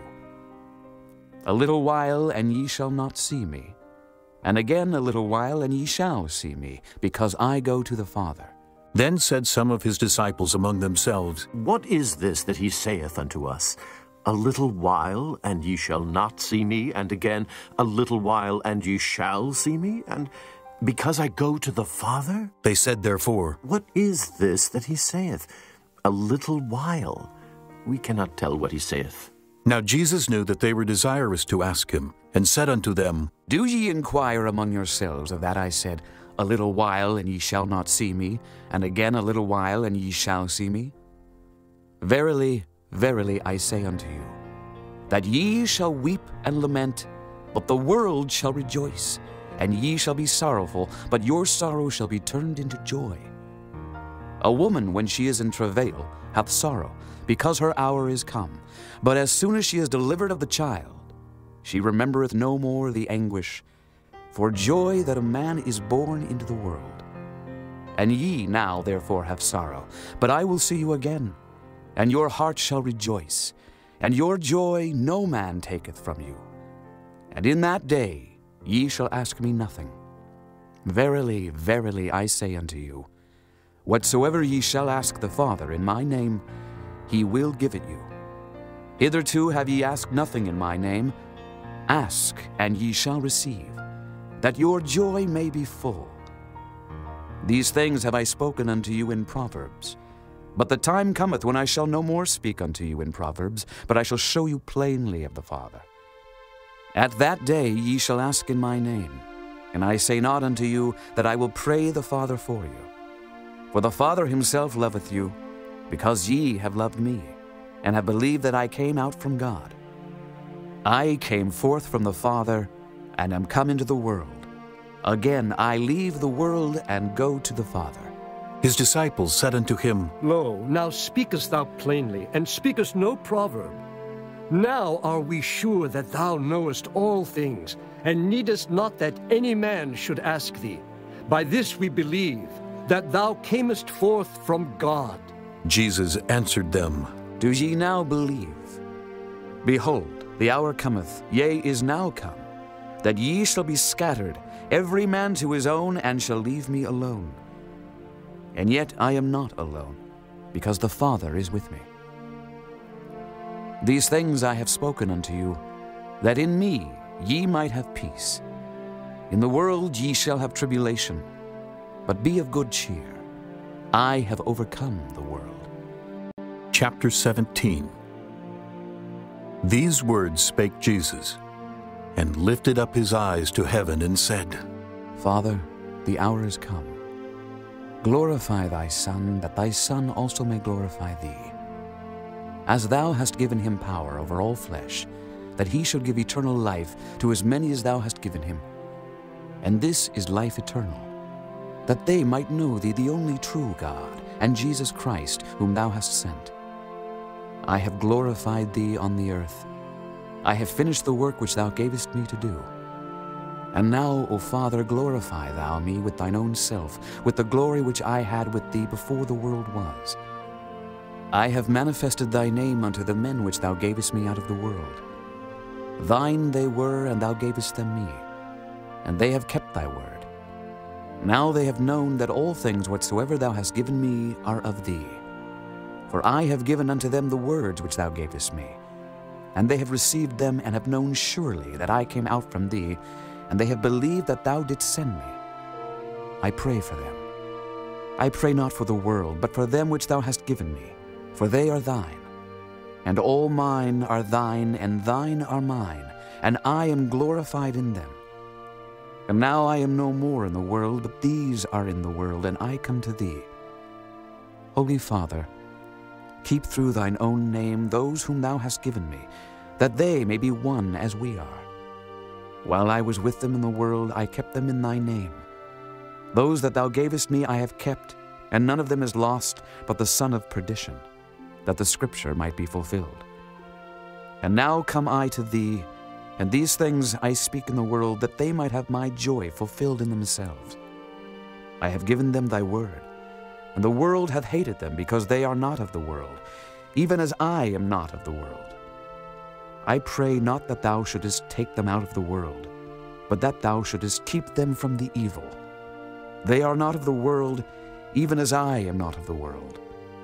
A little while, and ye shall not see me. And again a little while, and ye shall see me, because I go to the Father. Then said some of his disciples among themselves, What is this that he saith unto us? A little while, and ye shall not see me, and again, a little while, and ye shall see me, and because I go to the Father? They said therefore, What is this that he saith? A little while. We cannot tell what he saith. Now Jesus knew that they were desirous to ask him, and said unto them, Do ye inquire among yourselves of that I said, A little while, and ye shall not see me, and again a little while, and ye shall see me? Verily, verily, I say unto you, that ye shall weep and lament, but the world shall rejoice, and ye shall be sorrowful, but your sorrow shall be turned into joy. A woman, when she is in travail, hath sorrow, because her hour is come. But as soon as she is delivered of the child, she remembereth no more the anguish, for joy that a man is born into the world. And ye now therefore have sorrow, but I will see you again, and your heart shall rejoice, and your joy no man taketh from you. And in that day ye shall ask me nothing. Verily, verily, I say unto you, whatsoever ye shall ask the Father in my name, he will give it you. Hitherto have ye asked nothing in my name. Ask, and ye shall receive, that your joy may be full. These things have I spoken unto you in Proverbs. But the time cometh when I shall no more speak unto you in Proverbs, but I shall show you plainly of the Father. At that day ye shall ask in my name, and I say not unto you that I will pray the Father for you. For the Father himself loveth you, because ye have loved me, and have believed that I came out from God. I came forth from the Father, and am come into the world. Again I leave the world, and go to the Father. His disciples said unto him, Lo, now speakest thou plainly, and speakest no proverb. Now are we sure that thou knowest all things, and needest not that any man should ask thee. By this we believe, that thou camest forth from God. Jesus answered them, Do ye now believe? Behold, the hour cometh, yea, is now come, that ye shall be scattered, every man to his own, and shall leave me alone. And yet I am not alone, because the Father is with me. These things I have spoken unto you, that in me ye might have peace. In the world ye shall have tribulation, but be of good cheer. I have overcome the world. Chapter 17. These words spake Jesus, and lifted up his eyes to heaven, and said, Father, the hour is come. Glorify thy Son, that thy Son also may glorify thee. As thou hast given him power over all flesh, that he should give eternal life to as many as thou hast given him. And this is life eternal, that they might know thee, the only true God, and Jesus Christ, whom thou hast sent. I have glorified thee on the earth. I have finished the work which thou gavest me to do. And now, O Father, glorify thou me with thine own self, with the glory which I had with thee before the world was. I have manifested thy name unto the men which thou gavest me out of the world. Thine they were, and thou gavest them me, and they have kept thy word. Now they have known that all things whatsoever thou hast given me are of thee. For I have given unto them the words which thou gavest me, and they have received them, and have known surely that I came out from thee, and they have believed that thou didst send me. I pray for them. I pray not for the world, but for them which thou hast given me, for they are thine. And all mine are thine, and thine are mine, and I am glorified in them. And now I am no more in the world, but these are in the world, and I come to thee. Holy Father, keep through thine own name those whom thou hast given me, that they may be one as we are. While I was with them in the world, I kept them in thy name. Those that thou gavest me I have kept, and none of them is lost, but the son of perdition, that the scripture might be fulfilled. And now come I to thee, and these things I speak in the world, that they might have my joy fulfilled in themselves. I have given them thy word, and the world hath hated them, because they are not of the world, even as I am not of the world. I pray not that thou shouldest take them out of the world, but that thou shouldest keep them from the evil. They are not of the world, even as I am not of the world.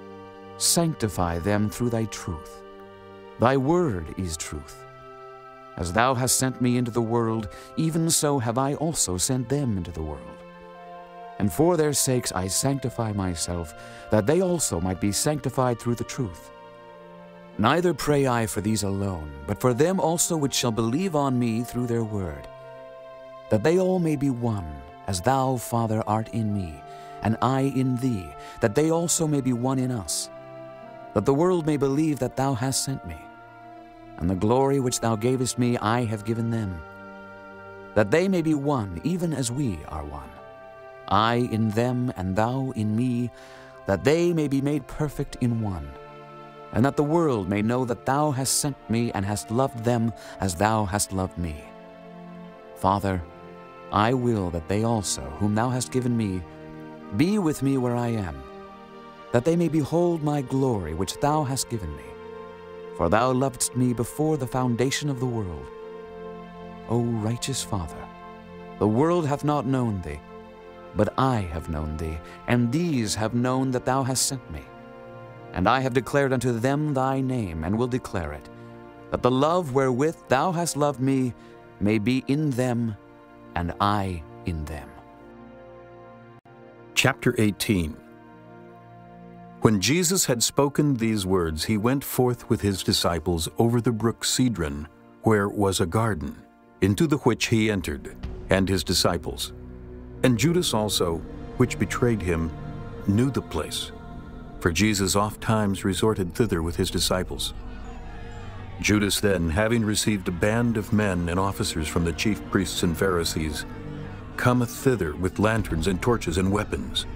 Sanctify them through thy truth. Thy word is truth. As thou hast sent me into the world, even so have I also sent them into the world. And for their sakes I sanctify myself, that they also might be sanctified through the truth. Neither pray I for these alone, but for them also which shall believe on me through their word, that they all may be one, as thou, Father, art in me, and I in thee, that they also may be one in us, that the world may believe that thou hast sent me. And the glory which thou gavest me I have given them, that they may be one, even as we are one. I in them, and thou in me, that they may be made perfect in one, and that the world may know that thou hast sent me, and hast loved them as thou hast loved me. Father, I will that they also, whom thou hast given me, be with me where I am, that they may behold my glory which thou hast given me. For thou lovedst me before the foundation of the world. O righteous Father, the world hath not known thee, but I have known thee, and these have known that thou hast sent me. And I have declared unto them thy name, and will declare it, that the love wherewith thou hast loved me may be in them, and I in them. Chapter 18. When Jesus had spoken these words, he went forth with his disciples over the brook Cedron, where was a garden, into the which he entered, and his disciples. And Judas also, which betrayed him, knew the place, for Jesus oft times resorted thither with his disciples. Judas then, having received a band of men and officers from the chief priests and Pharisees, cometh thither with lanterns and torches and weapons.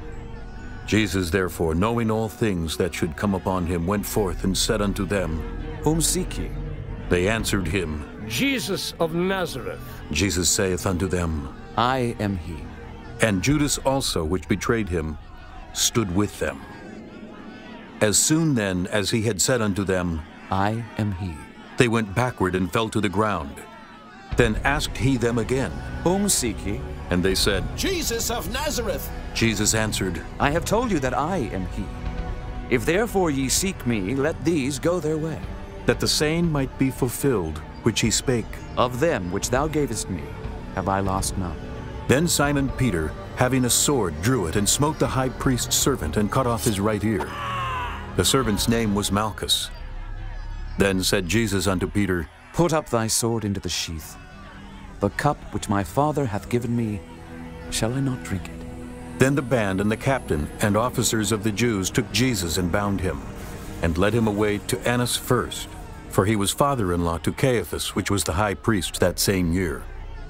Jesus therefore, knowing all things that should come upon him, went forth and said unto them, Whom seek ye? They answered him, Jesus of Nazareth. Jesus saith unto them, I am he. And Judas also, which betrayed him, stood with them. As soon then as he had said unto them, I am he, they went backward and fell to the ground. Then asked he them again, Whom seek ye? And they said, Jesus of Nazareth. Jesus answered, I have told you that I am he. If therefore ye seek me, let these go their way. That the saying might be fulfilled, which he spake, Of them which thou gavest me, have I lost none. Then Simon Peter, having a sword, drew it, and smote the high priest's servant, and cut off his right ear. The servant's name was Malchus. Then said Jesus unto Peter, Put up thy sword into the sheath. The cup which my Father hath given me, shall I not drink it? Then the band and the captain and officers of the Jews took Jesus and bound him, and led him away to Annas first, for he was father-in-law to Caiaphas, which was the high priest that same year.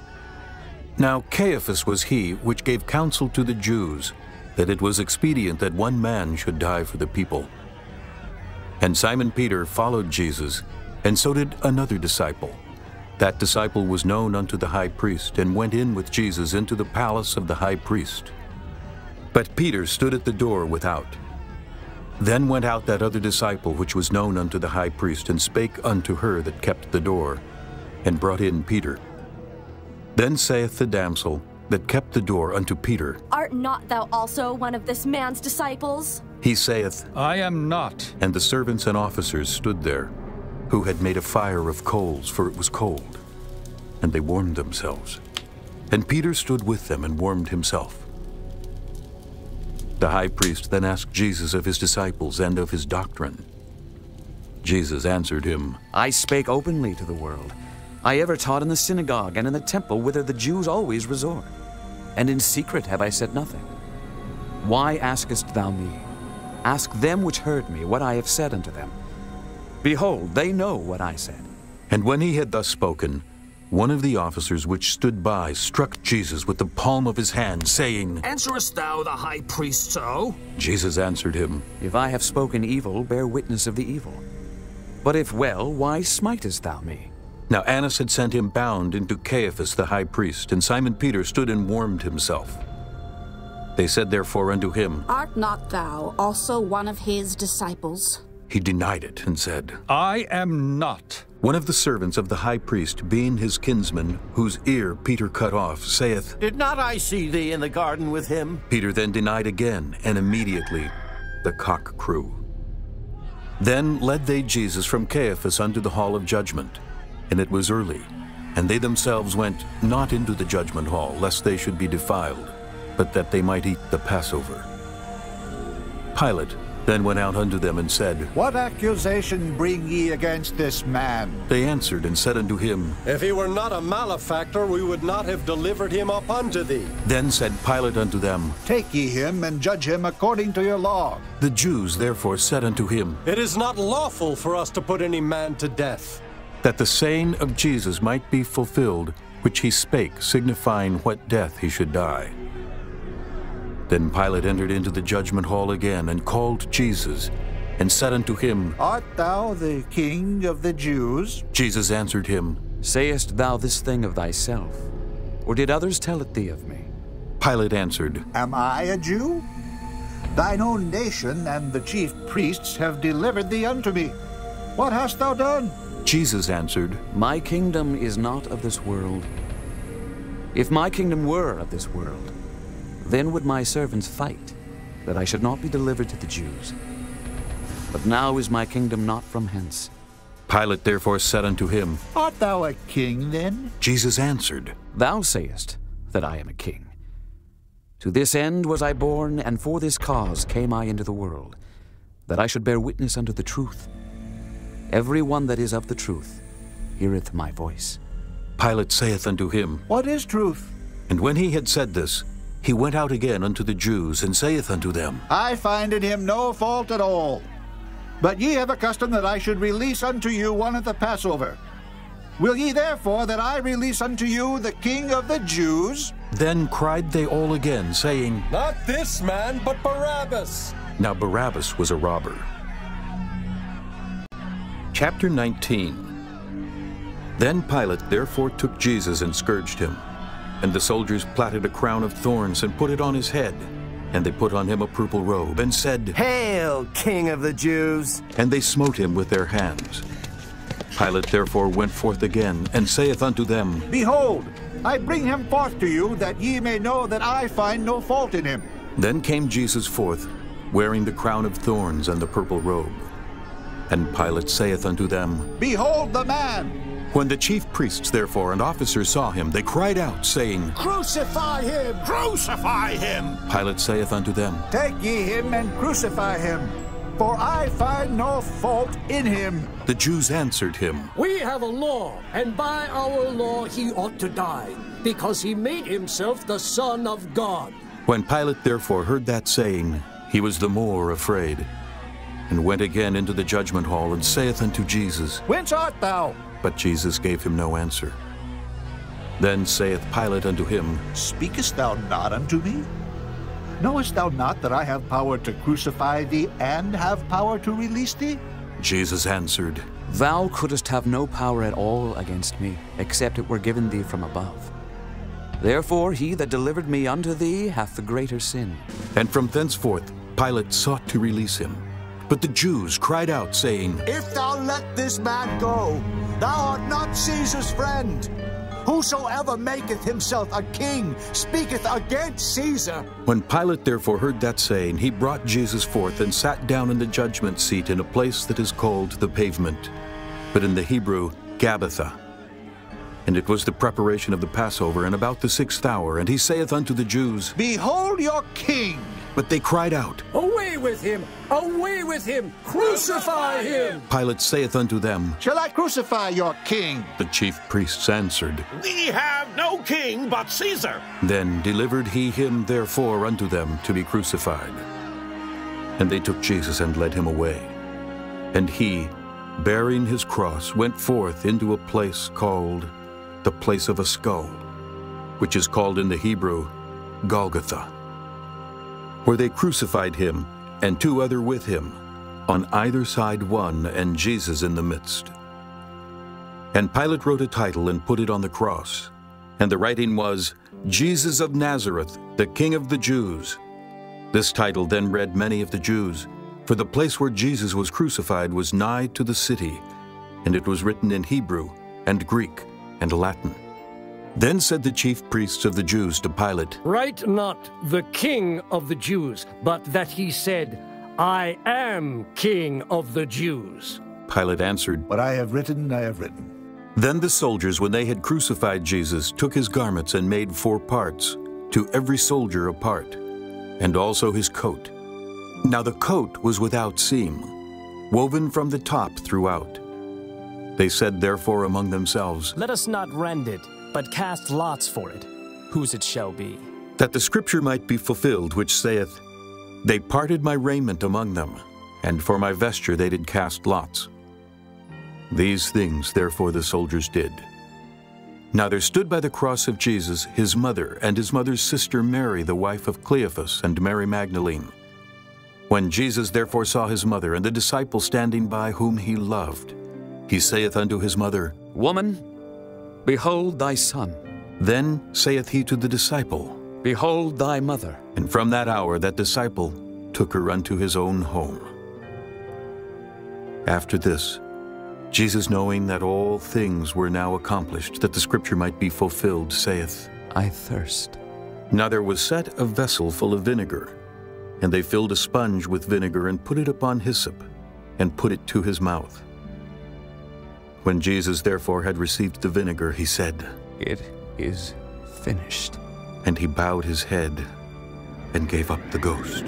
Now Caiaphas was he which gave counsel to the Jews, that it was expedient that one man should die for the people. And Simon Peter followed Jesus, and so did another disciple. That disciple was known unto the high priest, and went in with Jesus into the palace of the high priest. But Peter stood at the door without. Then went out that other disciple which was known unto the high priest, and spake unto her that kept the door, and brought in Peter. Then saith the damsel, that kept the door unto Peter. Art not thou also one of this man's disciples? He saith, I am not. And the servants and officers stood there, who had made a fire of coals, for it was cold, and they warmed themselves. And Peter stood with them and warmed himself. The high priest then asked Jesus of his disciples and of his doctrine. Jesus answered him, I spake openly to the world. I ever taught in the synagogue and in the temple whither the Jews always resort. And in secret have I said nothing. Why askest thou me? Ask them which heard me what I have said unto them. Behold, they know what I said. And when he had thus spoken, one of the officers which stood by struck Jesus with the palm of his hand, saying, Answerest thou the high priest so? Jesus answered him, If I have spoken evil, bear witness of the evil. But if well, why smitest thou me? Now Annas had sent him bound into Caiaphas the high priest, and Simon Peter stood and warmed himself. They said therefore unto him, Art not thou also one of his disciples? He denied it, and said, I am not. One of the servants of the high priest, being his kinsman, whose ear Peter cut off, saith, Did not I see thee in the garden with him? Peter then denied again, and immediately the cock crew. Then led they Jesus from Caiaphas unto the hall of judgment. And it was early, and they themselves went not into the judgment hall, lest they should be defiled, but that they might eat the Passover. Pilate then went out unto them and said, What accusation bring ye against this man? They answered and said unto him, If he were not a malefactor, we would not have delivered him up unto thee. Then said Pilate unto them, Take ye him and judge him according to your law. The Jews therefore said unto him, It is not lawful for us to put any man to death. That the saying of Jesus might be fulfilled, which he spake, signifying what death he should die. Then Pilate entered into the judgment hall again, and called Jesus, and said unto him, Art thou the King of the Jews? Jesus answered him, Sayest thou this thing of thyself, or did others tell it thee of me? Pilate answered, Am I a Jew? Thine own nation and the chief priests have delivered thee unto me. What hast thou done? Jesus answered, My kingdom is not of this world. If my kingdom were of this world, then would my servants fight, that I should not be delivered to the Jews. But now is my kingdom not from hence. Pilate therefore said unto him, Art thou a king then? Jesus answered, Thou sayest that I am a king. To this end was I born, and for this cause came I into the world, that I should bear witness unto the truth. Every one that is of the truth heareth my voice. Pilate saith unto him, What is truth? And when he had said this, he went out again unto the Jews, and saith unto them, I find in him no fault at all. But ye have a custom that I should release unto you one at the Passover. Will ye therefore that I release unto you the King of the Jews? Then cried they all again, saying, Not this man, but Barabbas. Now Barabbas was a robber. Chapter 19. Then Pilate therefore took Jesus and scourged him. And the soldiers platted a crown of thorns and put it on his head. And they put on him a purple robe, and said, Hail, King of the Jews! And they smote him with their hands. Pilate therefore went forth again, and saith unto them, Behold, I bring him forth to you, that ye may know that I find no fault in him. Then came Jesus forth, wearing the crown of thorns and the purple robe. And Pilate saith unto them, Behold the man! When the chief priests therefore and officers saw him, they cried out, saying, Crucify him! Crucify him! Pilate saith unto them, Take ye him and crucify him, for I find no fault in him. The Jews answered him, We have a law, and by our law he ought to die, because he made himself the Son of God. When Pilate therefore heard that saying, he was the more afraid, and went again into the judgment hall, and saith unto Jesus, Whence art thou? But Jesus gave him no answer. Then saith Pilate unto him, Speakest thou not unto me? Knowest thou not that I have power to crucify thee, and have power to release thee? Jesus answered, Thou couldst have no power at all against me, except it were given thee from above. Therefore he that delivered me unto thee hath the greater sin. And from thenceforth Pilate sought to release him. But the Jews cried out, saying, If thou let this man go, thou art not Caesar's friend. Whosoever maketh himself a king speaketh against Caesar. When Pilate therefore heard that saying, he brought Jesus forth and sat down in the judgment seat in a place that is called the Pavement, but in the Hebrew, Gabbatha. And it was the preparation of the Passover, and about the 6th hour, and he saith unto the Jews, Behold your king! But they cried out, Away with him! Away with him! Crucify him! Pilate saith unto them, Shall I crucify your king? The chief priests answered, We have no king but Caesar. Then delivered he him therefore unto them to be crucified. And they took Jesus and led him away. And he, bearing his cross, went forth into a place called the place of a skull, which is called in the Hebrew Golgotha, where they crucified him, and 2 other with him, on either side one, and Jesus in the midst. And Pilate wrote a title and put it on the cross, and the writing was, Jesus of Nazareth, the King of the Jews. This title then read many of the Jews, for the place where Jesus was crucified was nigh to the city, and it was written in Hebrew and Greek and Latin. Then said the chief priests of the Jews to Pilate, Write not the King of the Jews, but that he said, I am King of the Jews. Pilate answered, What I have written, I have written. Then the soldiers, when they had crucified Jesus, took his garments and made 4 parts, to every soldier a part, and also his coat. Now the coat was without seam, woven from the top throughout. They said therefore among themselves, Let us not rend it, but cast lots for it, whose it shall be. That the scripture might be fulfilled, which saith, They parted my raiment among them, and for my vesture they did cast lots. These things therefore the soldiers did. Now there stood by the cross of Jesus his mother, and his mother's sister Mary, the wife of Cleophas, and Mary Magdalene. When Jesus therefore saw his mother, and the disciple standing by whom he loved, he saith unto his mother, Woman, behold thy son. Then saith he to the disciple, Behold thy mother. And from that hour that disciple took her unto his own home. After this, Jesus, knowing that all things were now accomplished, that the scripture might be fulfilled, saith, I thirst. Now there was set a vessel full of vinegar, and they filled a sponge with vinegar, and put it upon hyssop, and put it to his mouth. When Jesus therefore had received the vinegar, he said, It is finished. And he bowed his head and gave up the ghost.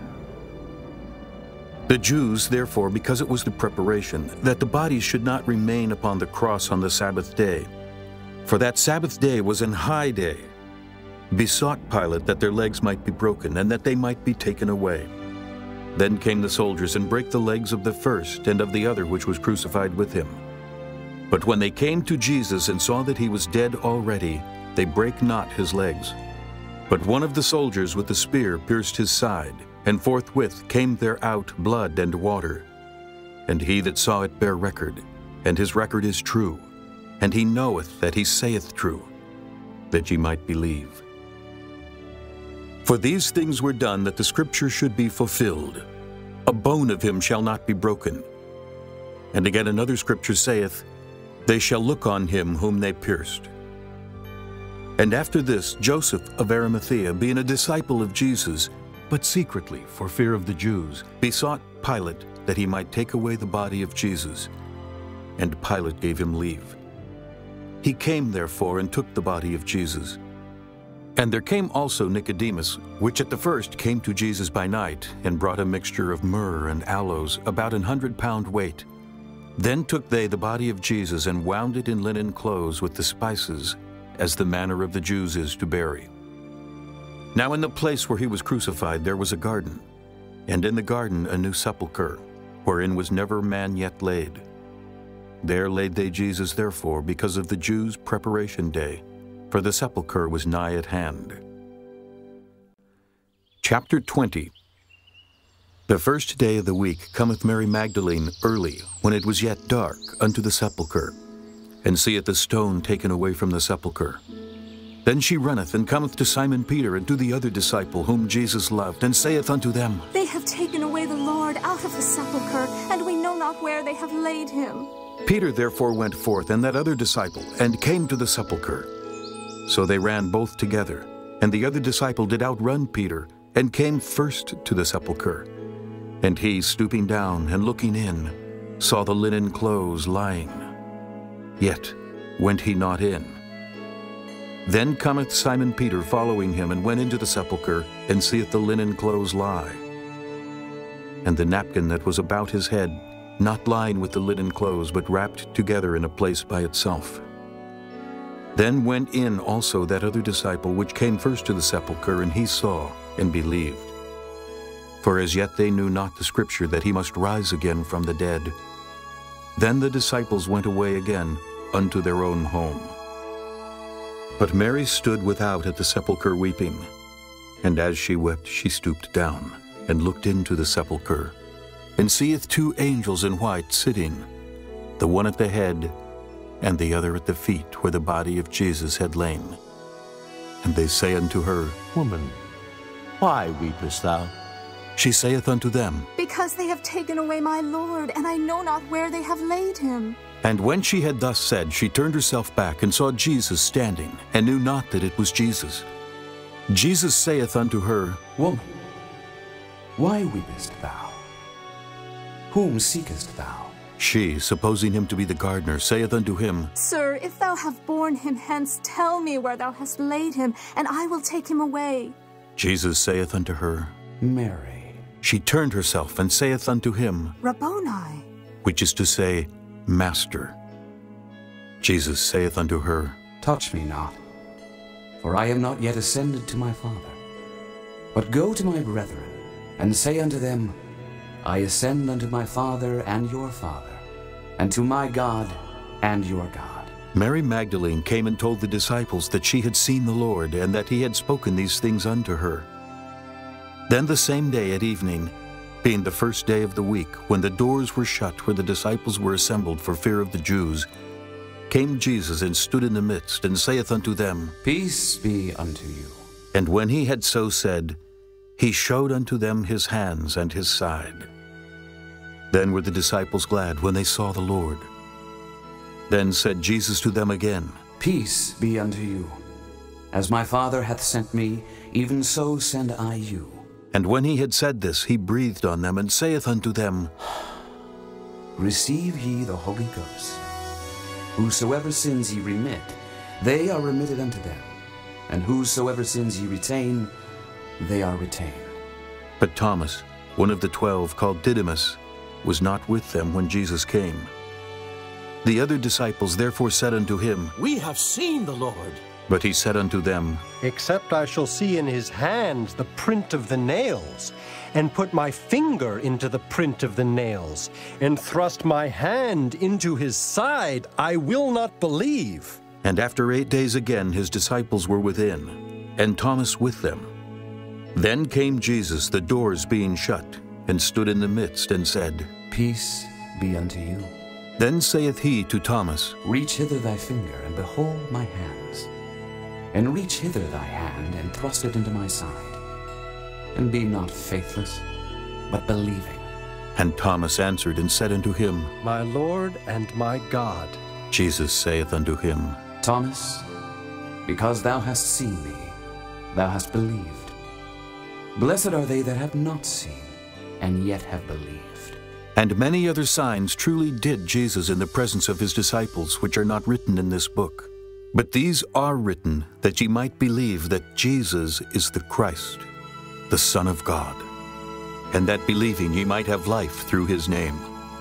The Jews, therefore, because it was the preparation, that the bodies should not remain upon the cross on the Sabbath day, for that Sabbath day was an high day, besought Pilate that their legs might be broken, and that they might be taken away. Then came the soldiers, and brake the legs of the first and of the other which was crucified with him. But when they came to Jesus and saw that he was dead already, they brake not his legs. But one of the soldiers with the spear pierced his side, and forthwith came there out blood and water. And he that saw it bare record, and his record is true, and he knoweth that he saith true, that ye might believe. For these things were done that the scripture should be fulfilled. A bone of him shall not be broken. And again another scripture saith, They shall look on him whom they pierced. And after this, Joseph of Arimathea, being a disciple of Jesus, but secretly for fear of the Jews, besought Pilate that he might take away the body of Jesus. And Pilate gave him leave. He came therefore and took the body of Jesus. And there came also Nicodemus, which at the first came to Jesus by night, and brought a mixture of myrrh and aloes, about 100 pound weight. Then took they the body of Jesus, and wound it in linen clothes with the spices, as the manner of the Jews is to bury. Now in the place where he was crucified there was a garden, and in the garden a new sepulchre, wherein was never man yet laid. There laid they Jesus therefore, because of the Jews' preparation day, for the sepulchre was nigh at hand. Chapter 20. The first day of the week cometh Mary Magdalene early, when it was yet dark, unto the sepulchre, and seeth the stone taken away from the sepulchre. Then she runneth, and cometh to Simon Peter, and to the other disciple, whom Jesus loved, and saith unto them, They have taken away the Lord out of the sepulchre, and we know not where they have laid him. Peter therefore went forth, and that other disciple, and came to the sepulchre. So they ran both together, and the other disciple did outrun Peter, and came first to the sepulchre. And he, stooping down and looking in, saw the linen clothes lying. Yet went he not in. Then cometh Simon Peter following him, and went into the sepulchre, and seeth the linen clothes lie, and the napkin that was about his head, not lying with the linen clothes, but wrapped together in a place by itself. Then went in also that other disciple which came first to the sepulchre, and he saw and believed. For as yet they knew not the scripture, that he must rise again from the dead. Then the disciples went away again unto their own home. But Mary stood without at the sepulchre weeping. And as she wept, she stooped down, and looked into the sepulchre, and seeth two angels in white sitting, the one at the head, and the other at the feet, where the body of Jesus had lain. And they say unto her, Woman, why weepest thou? She saith unto them, Because they have taken away my Lord, and I know not where they have laid him. And when she had thus said, she turned herself back, and saw Jesus standing, and knew not that it was Jesus. Jesus saith unto her, Woman, why weepest thou? Whom seekest thou? She, supposing him to be the gardener, saith unto him, Sir, if thou have borne him hence, tell me where thou hast laid him, and I will take him away. Jesus saith unto her, Mary. She turned herself, and saith unto him, Rabboni, which is to say, Master. Jesus saith unto her, Touch me not, for I am not yet ascended to my Father. But go to my brethren, and say unto them, I ascend unto my Father and your Father, and to my God and your God. Mary Magdalene came and told the disciples that she had seen the Lord, and that he had spoken these things unto her. Then the same day at evening, being the first day of the week, when the doors were shut where the disciples were assembled for fear of the Jews, came Jesus and stood in the midst, and saith unto them, Peace be unto you. And when he had so said, he showed unto them his hands and his side. Then were the disciples glad when they saw the Lord. Then said Jesus to them again, Peace be unto you. As my Father hath sent me, even so send I you. And when he had said this, he breathed on them, and saith unto them, Receive ye the Holy Ghost. Whosoever sins ye remit, they are remitted unto them. And whosoever sins ye retain, they are retained. But Thomas, one of the 12, called Didymus, was not with them when Jesus came. The other disciples therefore said unto him, We have seen the Lord. But he said unto them, Except I shall see in his hands the print of the nails, and put my finger into the print of the nails, and thrust my hand into his side, I will not believe. And after 8 days again his disciples were within, and Thomas with them. Then came Jesus, the doors being shut, and stood in the midst, and said, Peace be unto you. Then saith he to Thomas, Reach hither thy finger, and behold my hands. And reach hither thy hand, and thrust it into my side. And be not faithless, but believing. And Thomas answered and said unto him, My Lord and my God. Jesus saith unto him, Thomas, because thou hast seen me, thou hast believed. Blessed are they that have not seen, and yet have believed. And many other signs truly did Jesus in the presence of his disciples, which are not written in this book. But these are written, that ye might believe that Jesus is the Christ, the Son of God, and that believing ye might have life through his name.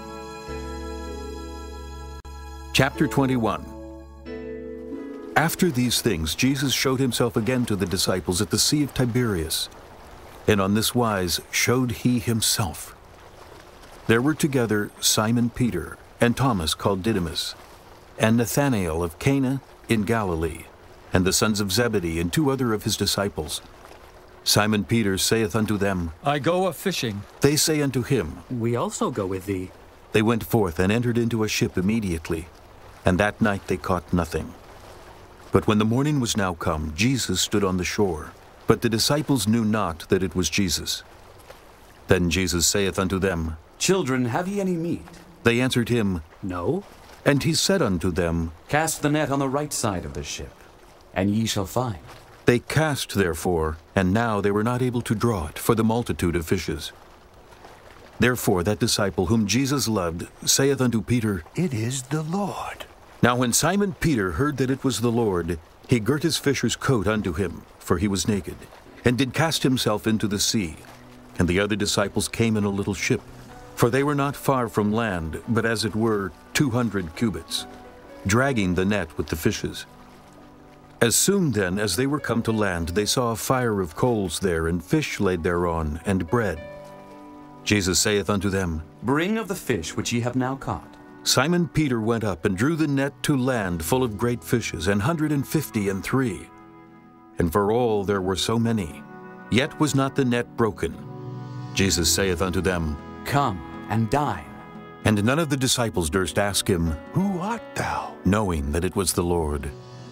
Chapter 21. After these things Jesus showed himself again to the disciples at the Sea of Tiberias, and on this wise showed he himself. There were together Simon Peter, and Thomas called Didymus, and Nathanael of Cana in Galilee, and the sons of Zebedee, and 2 other of his disciples. Simon Peter saith unto them, I go a-fishing. They say unto him, We also go with thee. They went forth and entered into a ship immediately, and that night they caught nothing. But when the morning was now come, Jesus stood on the shore, but the disciples knew not that it was Jesus. Then Jesus saith unto them, Children, have ye any meat? They answered him, No. And he said unto them, Cast the net on the right side of the ship, and ye shall find. They cast therefore, and now they were not able to draw it, for the multitude of fishes. Therefore that disciple whom Jesus loved saith unto Peter, It is the Lord. Now when Simon Peter heard that it was the Lord, he girt his fisher's coat unto him, for he was naked, and did cast himself into the sea. And the other disciples came in a little ship, for they were not far from land, but as it were 200 cubits, dragging the net with the fishes. As soon then as they were come to land, they saw a fire of coals there, and fish laid thereon, and bread. Jesus saith unto them, Bring of the fish which ye have now caught. Simon Peter went up and drew the net to land full of great fishes, 153. And for all there were so many, yet was not the net broken. Jesus saith unto them, Come and dine. And none of the disciples durst ask him, Who art thou? Knowing that it was the Lord.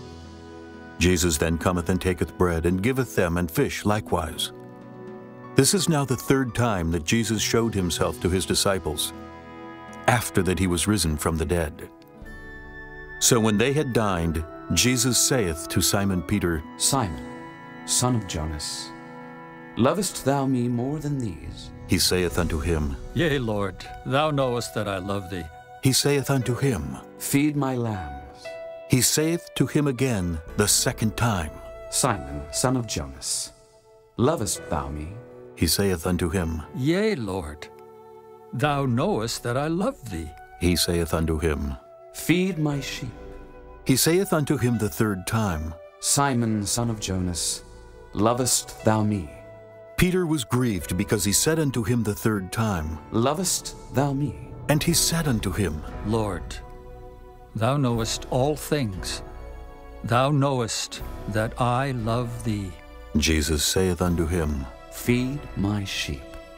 Jesus then cometh and taketh bread, and giveth them, and fish likewise. This is now the third time that Jesus showed himself to his disciples, after that he was risen from the dead. So when they had dined, Jesus saith to Simon Peter, Simon, son of Jonas, lovest thou me more than these? He saith unto him, Yea, Lord, thou knowest that I love thee. He saith unto him, Feed my lambs. He saith to him again the second time, Simon, son of Jonas, lovest thou me? He saith unto him, Yea, Lord, thou knowest that I love thee. He saith unto him, Feed my sheep. He saith unto him the third time, Simon, son of Jonas, lovest thou me? Peter was grieved because he said unto him the third time, Lovest thou me? And he said unto him, Lord, thou knowest all things. Thou knowest that I love thee. Jesus saith unto him, Feed my sheep.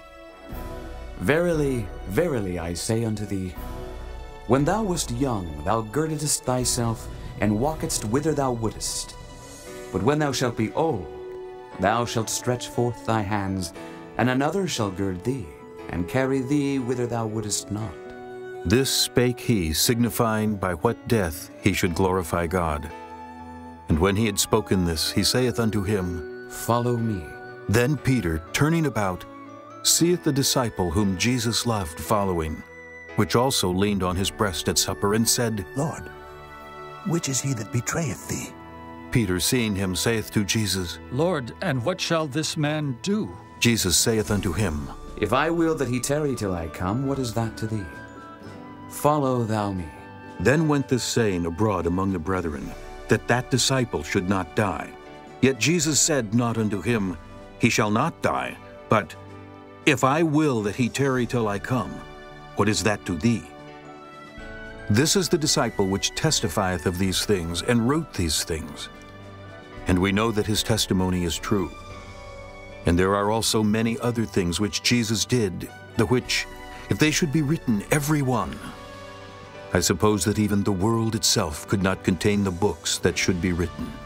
Verily, verily, I say unto thee, when thou wast young, thou girdedst thyself, and walkedst whither thou wouldest. But when thou shalt be old, thou shalt stretch forth thy hands, and another shall gird thee, and carry thee whither thou wouldest not. This spake he, signifying by what death he should glorify God. And when he had spoken this, he saith unto him, Follow me. Then Peter, turning about, seeth the disciple whom Jesus loved following, which also leaned on his breast at supper, and said, Lord, which is he that betrayeth thee? Peter, seeing him, saith to Jesus, Lord, and what shall this man do? Jesus saith unto him, If I will that he tarry till I come, what is that to thee? Follow thou me. Then went this saying abroad among the brethren, that that disciple should not die. Yet Jesus said not unto him, He shall not die, but, If I will that he tarry till I come, what is that to thee? This is the disciple which testifieth of these things, and wrote these things. And we know that his testimony is true. And there are also many other things which Jesus did, the which, if they should be written every one, I suppose that even the world itself could not contain the books that should be written.